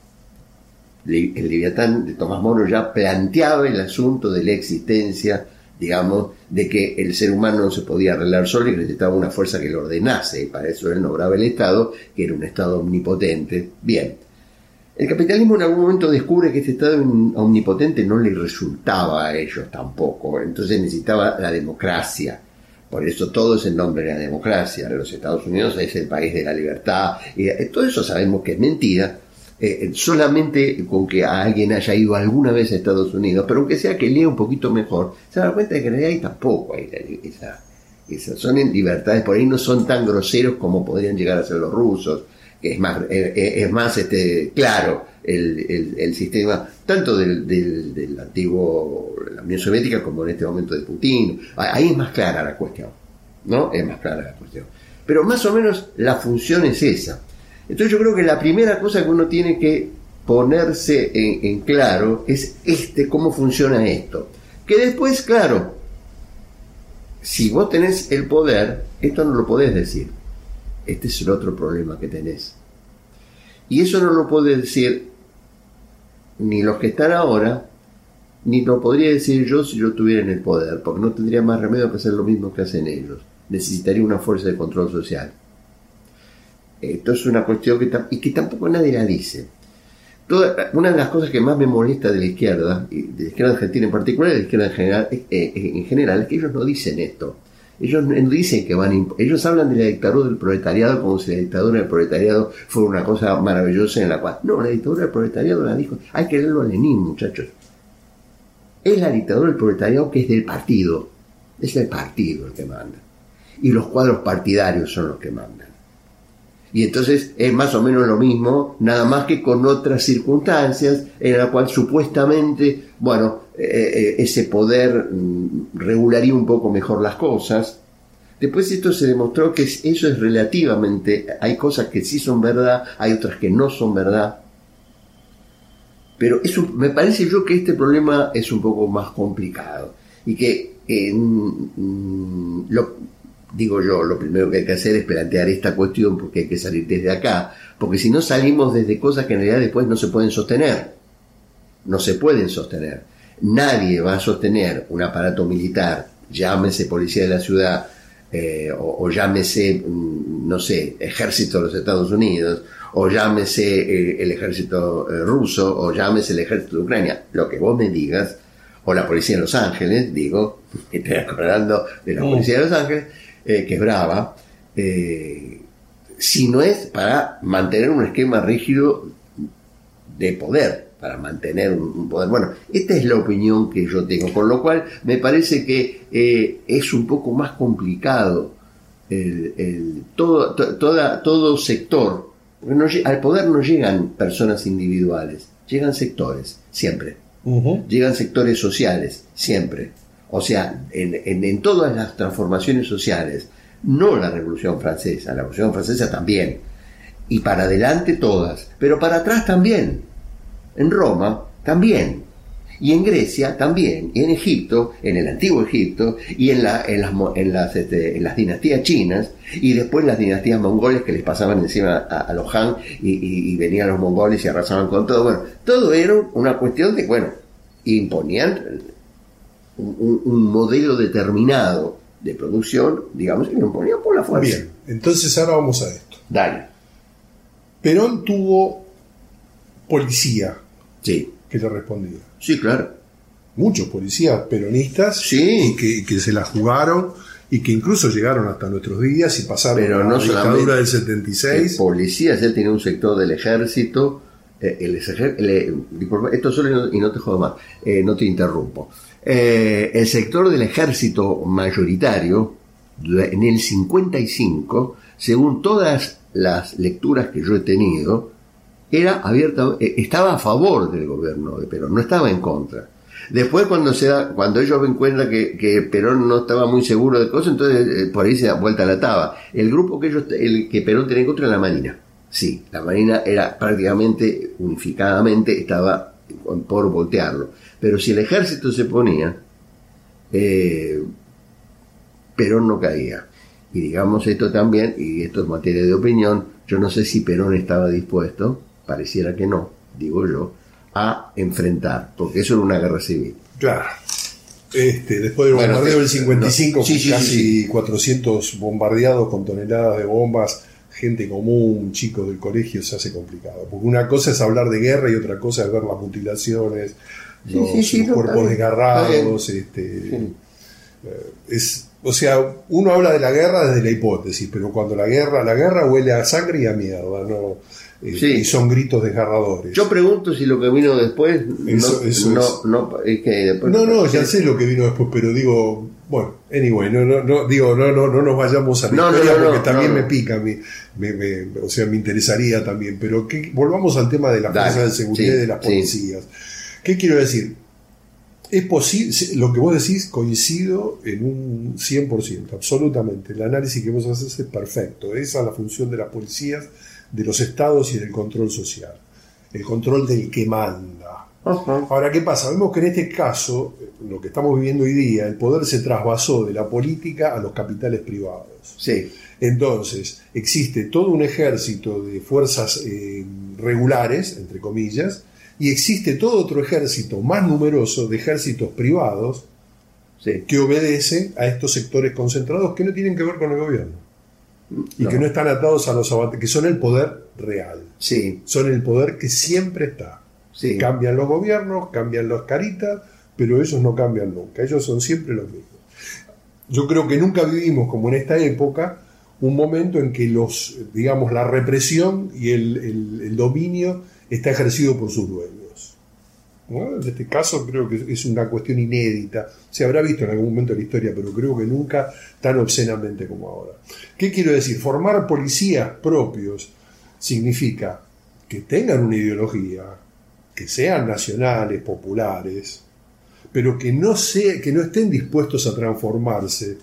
El Leviatán de Tomás Moro ya planteaba el asunto de la existencia, digamos, de que el ser humano no se podía arreglar solo y que necesitaba una fuerza que lo ordenase. Para eso él nombraba el Estado, que era un Estado omnipotente. Bien. El capitalismo en algún momento descubre que este Estado omnipotente no le resultaba a ellos tampoco. Entonces necesitaba la democracia. Por eso todo es en nombre de la democracia. Los Estados Unidos es el país de la libertad. Y todo eso sabemos que es mentira. Solamente con que alguien haya ido alguna vez a Estados Unidos, pero aunque sea que lea un poquito mejor, se da cuenta de que en realidad ahí tampoco hay esa. Son en libertades, por ahí no son tan groseros como podrían llegar a ser los rusos. Que es más claro el sistema tanto del antiguo, la Unión Soviética, como en este momento de Putin. Ahí es más clara la cuestión, ¿no? Es más clara la cuestión. Pero más o menos la función es esa. Entonces yo creo que la primera cosa que uno tiene que ponerse en claro es cómo funciona esto. Que después, claro, si vos tenés el poder, esto no lo podés decir. Este es el otro problema que tenés. Y eso no lo puede decir ni los que están ahora, ni lo podría decir yo si yo estuviera en el poder, porque no tendría más remedio que hacer lo mismo que hacen ellos. Necesitaría una fuerza de control social. Esto es una cuestión que tampoco nadie la dice. Una de las cosas que más me molesta de la izquierda, y de la izquierda argentina en particular, y de la izquierda en general, es que ellos no dicen esto. Ellos no dicen que ellos hablan de la dictadura del proletariado como si la dictadura del proletariado fuera una cosa maravillosa en la cual... No, la dictadura del proletariado la dijo... Hay que leerlo a Lenin, muchachos. Es la dictadura del proletariado que es del partido. Es el partido el que manda. Y los cuadros partidarios son los que mandan. Y entonces es más o menos lo mismo, nada más que con otras circunstancias en la cual supuestamente, ese poder regularía un poco mejor las cosas. Después esto se demostró que eso es relativamente, hay cosas que sí son verdad, hay otras que no son verdad. Pero eso, me parece yo que este problema es un poco más complicado. Y que, lo primero que hay que hacer es plantear esta cuestión, porque hay que salir desde acá. Porque si no salimos desde cosas que en realidad después no se pueden sostener. No se pueden sostener. Nadie va a sostener un aparato militar, llámese policía de la ciudad, o llámese, no sé, ejército de los Estados Unidos, o llámese el ejército ruso, o llámese el ejército de Ucrania, lo que vos me digas, o la policía de Los Ángeles, estoy acordando de la policía de Los Ángeles, que es brava, si no es para mantener un esquema rígido de poder, para mantener un poder. Bueno, esta es la opinión que yo tengo, con lo cual me parece que es un poco más complicado todo sector. Al poder no llegan personas individuales, llegan sectores, siempre. Llegan sectores sociales, siempre. O sea, en todas las transformaciones sociales, no la Revolución Francesa, la Revolución Francesa también, y para adelante todas, pero para atrás también, en Roma también, y en Grecia también, y en Egipto, en el antiguo Egipto, y en las dinastías chinas, y después las dinastías mongoles que les pasaban encima a los Han, y venían los mongoles y arrasaban con todo. Bueno, todo era una cuestión de, bueno, imponían un modelo determinado de producción, digamos, y lo imponían por la fuerza. Bien, entonces ahora vamos a esto. Dale. Perón tuvo policía. Sí. Que le respondía. Sí, claro. Muchos policías peronistas. Sí. Y que se la jugaron y que incluso llegaron hasta nuestros días y pasaron pero a no la dictadura del 76. Policías, él tenía un sector del ejército. Esto solo y no te jodo más, no te interrumpo. El sector del ejército mayoritario en el 55, según todas las lecturas que yo he tenido, era abierta, estaba a favor del gobierno de Perón, no estaba en contra. Después cuando ellos ven cuenta que Perón no estaba muy seguro de cosas, entonces por ahí se da vuelta la taba. El grupo que Perón tenía en contra era la Marina. Sí, la Marina era prácticamente, unificadamente, estaba por voltearlo. Pero si el ejército se ponía, Perón no caía. Y digamos esto también, y esto es materia de opinión, yo no sé si Perón estaba dispuesto, pareciera que no, digo yo, a enfrentar, porque eso era una guerra civil. Claro. Después del bombardeo del 55, casi 400 bombardeados con toneladas de bombas, gente común, chicos del colegio, se hace complicado. Porque una cosa es hablar de guerra y otra cosa es ver las mutilaciones, los cuerpos desgarrados. O sea, uno habla de la guerra desde la hipótesis, pero cuando la guerra huele a sangre y a mierda, ¿no? Y son gritos desgarradores. Yo pregunto si lo que vino después ya sé lo que vino después, pero digo, bueno, anyway, no nos vayamos a la historia porque también me pica, o sea, me interesaría también, pero volvamos al tema de las fuerzas de seguridad y de las policías. ¿Qué quiero decir? Es posible, lo que vos decís coincido en un 100%, absolutamente. El análisis que vos haces es perfecto. Esa es la función de las policías, de los estados y del control social. El control del que manda. Ahora, ¿qué pasa? Vemos que en este caso, lo que estamos viviendo hoy día, el poder se trasvasó de la política a los capitales privados. Sí. Entonces, existe todo un ejército de fuerzas regulares, entre comillas, y existe todo otro ejército más numeroso de ejércitos privados que obedecen a estos sectores concentrados que no tienen que ver con el gobierno y que no están atados a los avances, que son el poder real. Sí. Son el poder que siempre está. Sí. Cambian los gobiernos, cambian las caritas, pero ellos no cambian nunca. Ellos son siempre los mismos. Yo creo que nunca vivimos, como en esta época, un momento en que la represión y el dominio está ejercido por sus dueños. ¿No? En este caso creo que es una cuestión inédita. Se habrá visto en algún momento en la historia, pero creo que nunca tan obscenamente como ahora. ¿Qué quiero decir? Formar policías propios significa que tengan una ideología, que sean nacionales, populares, pero que no estén dispuestos a transformarse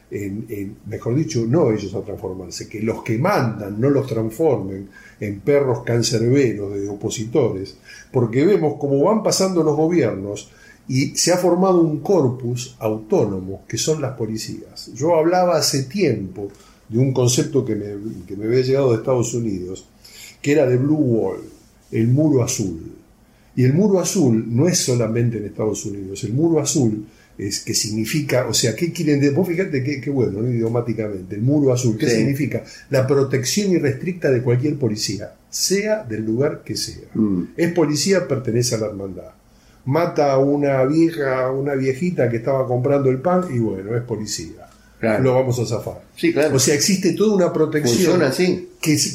mejor dicho, no ellos a transformarse, que los que mandan no los transformen en perros cancerberos de opositores, porque vemos cómo van pasando los gobiernos y se ha formado un corpus autónomo que son las policías. Yo hablaba hace tiempo de un concepto que me había llegado de Estados Unidos, que era de Blue Wall, el muro azul. Y el muro azul no es solamente en Estados Unidos, el muro azul es que significa, o sea, ¿qué quieren decir? Vos fíjate qué bueno, ¿no? Idiomáticamente, el muro azul, ¿qué significa? La protección irrestricta de cualquier policía, sea del lugar que sea. Es policía, pertenece a la hermandad. Mata a una viejita que estaba comprando el pan y bueno, es policía. lo vamos a zafar. Sí, claro. O sea, existe toda una protección. Funciona así.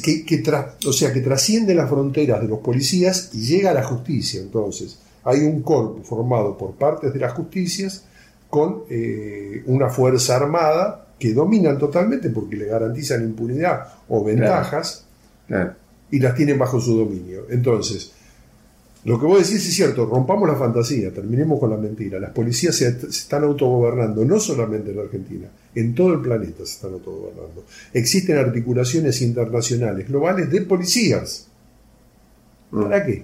Que trasciende las fronteras de los policías y llega a la justicia. Entonces, hay un cuerpo formado por partes de las justicias con una fuerza armada que dominan totalmente porque le garantizan impunidad o ventajas, y las tienen bajo su dominio. Entonces, lo que vos decís es cierto, rompamos la fantasía, terminemos con la mentira. Las policías se están autogobernando, no solamente en la Argentina, en todo el planeta se están autogobernando. Existen articulaciones internacionales, globales, de policías. ¿Para qué?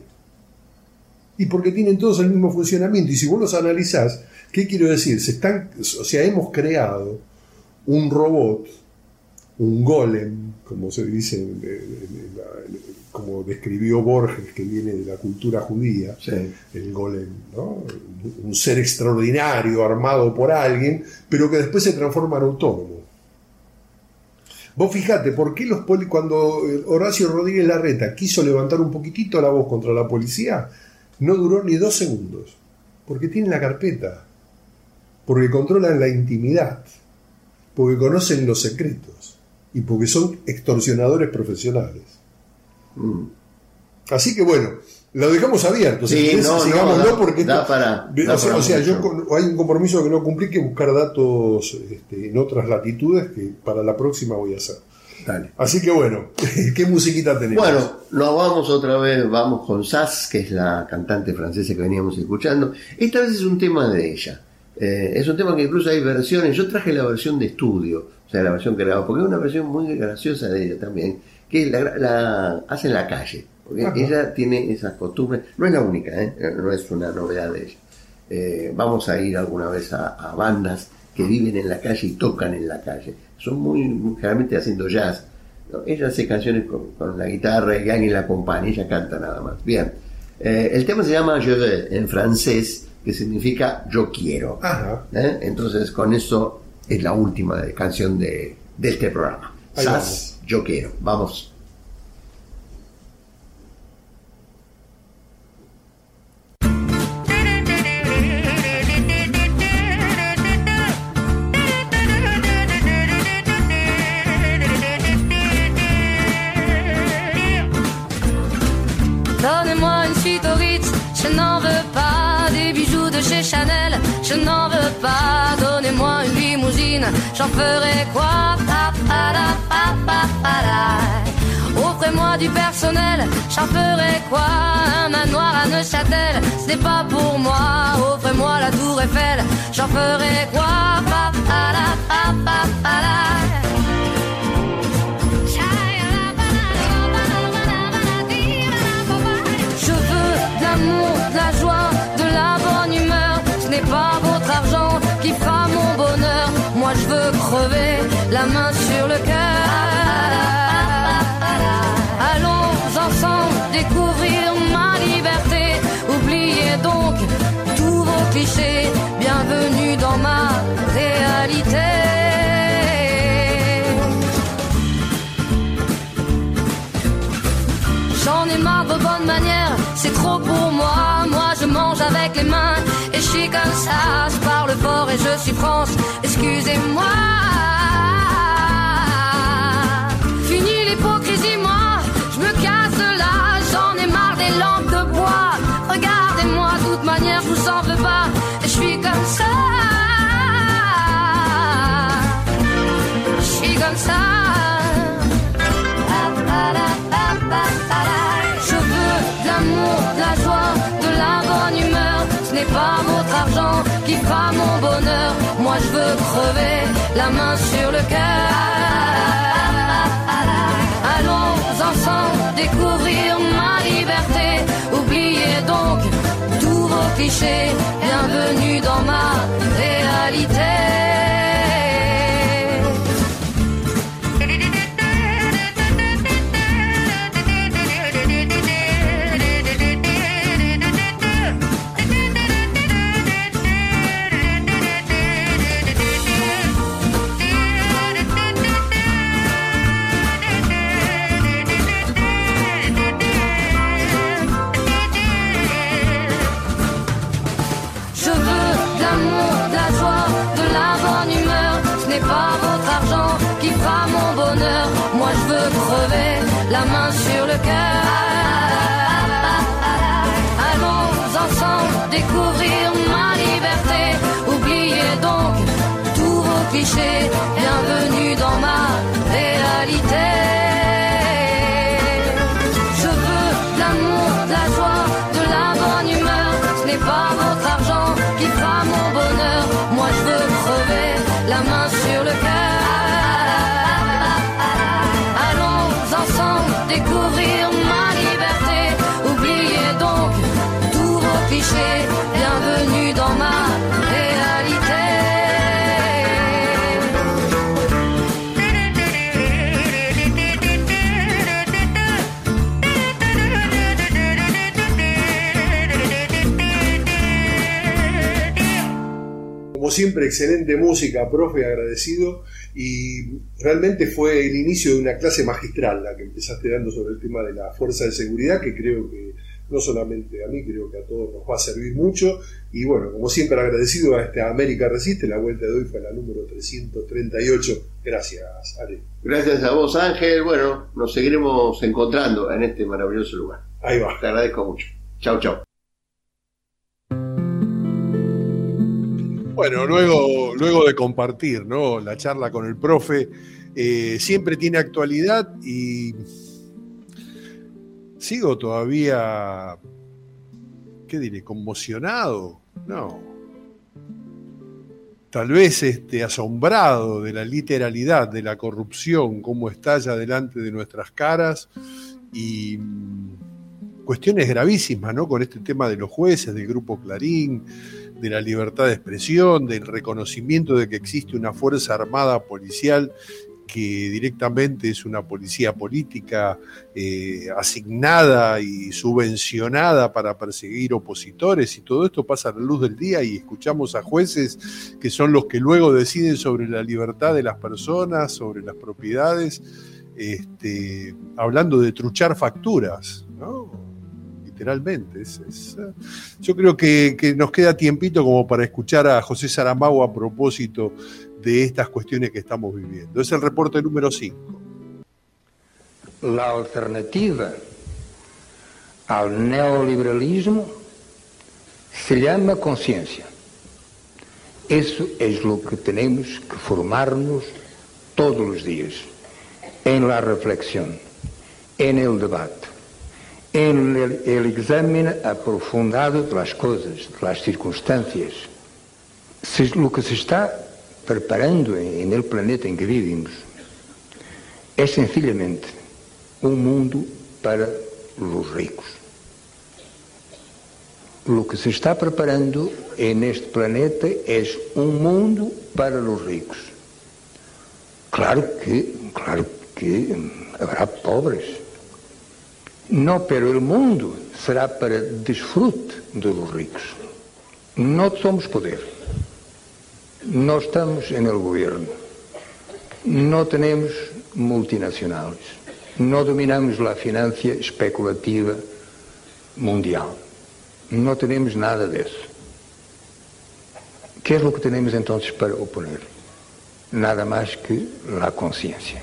Y porque tienen todos el mismo funcionamiento. Y si vos los analizás, ¿qué quiero decir? Hemos creado un robot, un golem, como se dice, como describió Borges, que viene de la cultura judía, el golem, ¿no? Un ser extraordinario armado por alguien, pero que después se transforma en autónomo. Vos fijate, ¿por qué cuando Horacio Rodríguez Larreta quiso levantar un poquitito la voz contra la policía, no duró ni 2 segundos? Porque tienen la carpeta, porque controlan la intimidad, porque conocen los secretos y porque son extorsionadores profesionales. Así que bueno, lo dejamos abierto. Sigámoslo porque hay un compromiso que no cumplí, que buscar datos en otras latitudes que para la próxima voy a hacer. Dale. Así que bueno, ¿qué musiquita tenemos? Bueno, nos vamos otra vez, vamos con Sass, que es la cantante francesa que veníamos escuchando. Esta vez es un tema de ella. Es un tema que incluso hay versiones. Yo traje la versión de estudio, o sea, la versión grabada, porque es una versión muy graciosa de ella también, que la hace en la calle, porque ella tiene esas costumbres. No es la única, no es una novedad de ella. Vamos a ir alguna vez a bandas que viven en la calle y tocan en la calle. Son muy generalmente haciendo jazz, ¿no? Ella hace canciones con la guitarra y alguien la acompaña, ella canta nada más. Bien, el tema se llama Je veux, en francés, que significa yo quiero. Entonces con eso es la última canción de este programa. Sass, yo quiero. Vamos. Donnez-moi une suite au Ritz, je n'en veux pas. Des bijoux de chez Chanel, je n'en veux pas. Donnez-moi une limousine, j'en ferai quoi? Offrez-moi du personnel, j'en ferai quoi? Un manoir à Neuchâtel, ce n'est pas pour moi. Offrez-moi la tour Eiffel, j'en ferai quoi? De la joie, de la bonne humeur, ce n'est pas votre argent qui fera mon bonheur. Moi je veux crever la main sur le cœur. Allons ensemble découvrir ma liberté. Oubliez donc tous vos clichés. Bienvenue dans ma réalité. J'en ai marre de vos bonnes manières, c'est trop pour moi. Moi je mange avec les mains et je suis comme ça. Je parle fort et je suis France, excusez-moi. Fini l'hypocrisie, moi, je me casse de là. J'en ai marre des lampes de bois. Regardez-moi, de toute manière je vous en veux pas. Et je suis comme ça. Je suis comme ça. Je veux de l'amour, de la joie, de la bonne humeur. Ce n'est pas votre argent qui fera mon bonheur. Moi je veux crever la main sur le cœur. Allons ensemble découvrir ma liberté. Oubliez donc tous vos clichés. Bienvenue dans ma réalité. veux crever la main sur le cœur. Allons ensemble découvrir ma liberté. Oubliez donc tous vos clichés. Bienvenue dans ma réalité. Je veux l'amour, de la joie, de la bonne humeur. Ce n'est pas votre argent qui fera mon bonheur. Moi je veux crever la main sur le cœur. Allons ensemble découvrir ma liberté. Oubliez donc tous vos clichés. Bienvenue dans ma réalité. Como siempre, excelente música, profe, agradecido, y realmente fue el inicio de una clase magistral la que empezaste dando sobre el tema de la fuerza de seguridad, que creo que no solamente a mí, creo que a todos nos va a servir mucho. Y bueno, como siempre, agradecido a esta América Resiste. La vuelta de hoy fue la número 338. Gracias, Ale. Gracias a vos, Ángel. Bueno, nos seguiremos encontrando en este maravilloso lugar. Ahí va. Te agradezco mucho. Chau, chau. Bueno, luego de compartir, ¿no?, la charla con el profe, siempre tiene actualidad y sigo todavía, ¿qué diré?, conmocionado, no, tal vez asombrado de la literalidad de la corrupción, cómo estalla delante de nuestras caras, y cuestiones gravísimas, ¿no?, con este tema de los jueces, del Grupo Clarín, de la libertad de expresión, del reconocimiento de que existe una fuerza armada policial que directamente es una policía política asignada y subvencionada para perseguir opositores, y todo esto pasa a la luz del día, y escuchamos a jueces que son los que luego deciden sobre la libertad de las personas, sobre las propiedades, hablando de truchar facturas, ¿no? Literalmente. Yo creo que nos queda tiempito como para escuchar a José Saramago a propósito de estas cuestiones que estamos viviendo. Es el reporte número 5. La alternativa al neoliberalismo se llama conciencia. Eso es lo que tenemos que formarnos todos los días, en la reflexión, en el debate, en el examen aprofundado de las cosas, de las circunstancias. Lo que se está preparando en el planeta en que vivimos es sencillamente un mundo para los ricos. Lo que se está preparando en este planeta es un mundo para los ricos. Claro que habrá pobres. No, pero el mundo será para disfrute de los ricos. No somos poder. No estamos en el gobierno. No tenemos multinacionales. No dominamos la finanza especulativa mundial. No tenemos nada de eso. ¿Qué es lo que tenemos entonces para oponer? Nada más que la conciencia.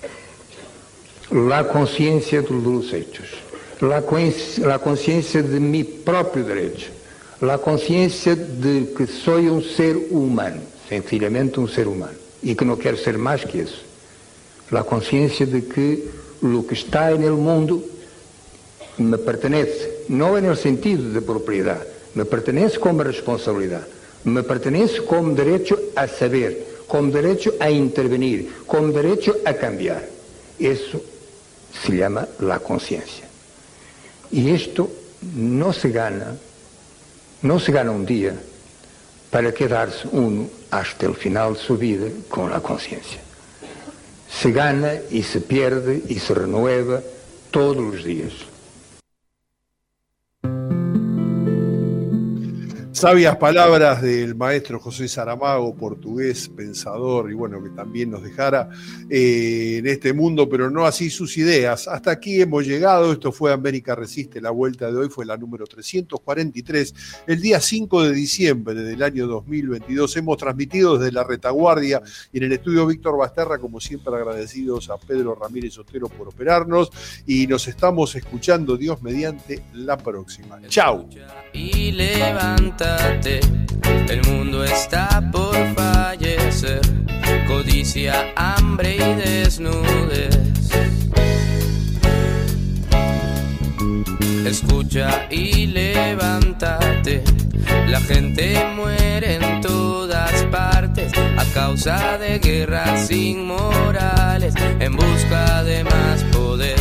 La conciencia de los hechos. La conciencia de mi propio derecho. La conciencia de que soy un ser humano, sencillamente un ser humano, y que no quero ser más que eso. La conciencia de que lo que está en el mundo me pertenece, no en el sentido de propiedad, me pertenece como responsabilidad, me pertenece como derecho a saber, como derecho a intervenir, como derecho a cambiar. Eso se llama la conciencia. Y esto no se gana un día para quedarse uno hasta el final de su vida con la conciencia. Se gana y se pierde y se renueva todos los días. sabias palabras del maestro José Saramago, portugués, pensador, y bueno, que también nos dejara en este mundo, pero no así sus ideas. Hasta aquí hemos llegado. Esto fue América Resiste. La vuelta de hoy fue la número 343, el día 5 de diciembre del año 2022. Hemos transmitido desde la retaguardia y en el estudio Víctor Basterra, como siempre agradecidos a Pedro Ramírez Otero por operarnos, y nos estamos escuchando, Dios mediante, la próxima. ¡Chau! Y levántate, el mundo está por fallecer. Codicia, hambre y desnudez. Escucha y levántate, la gente muere en todas partes a causa de guerras inmorales en busca de más poder.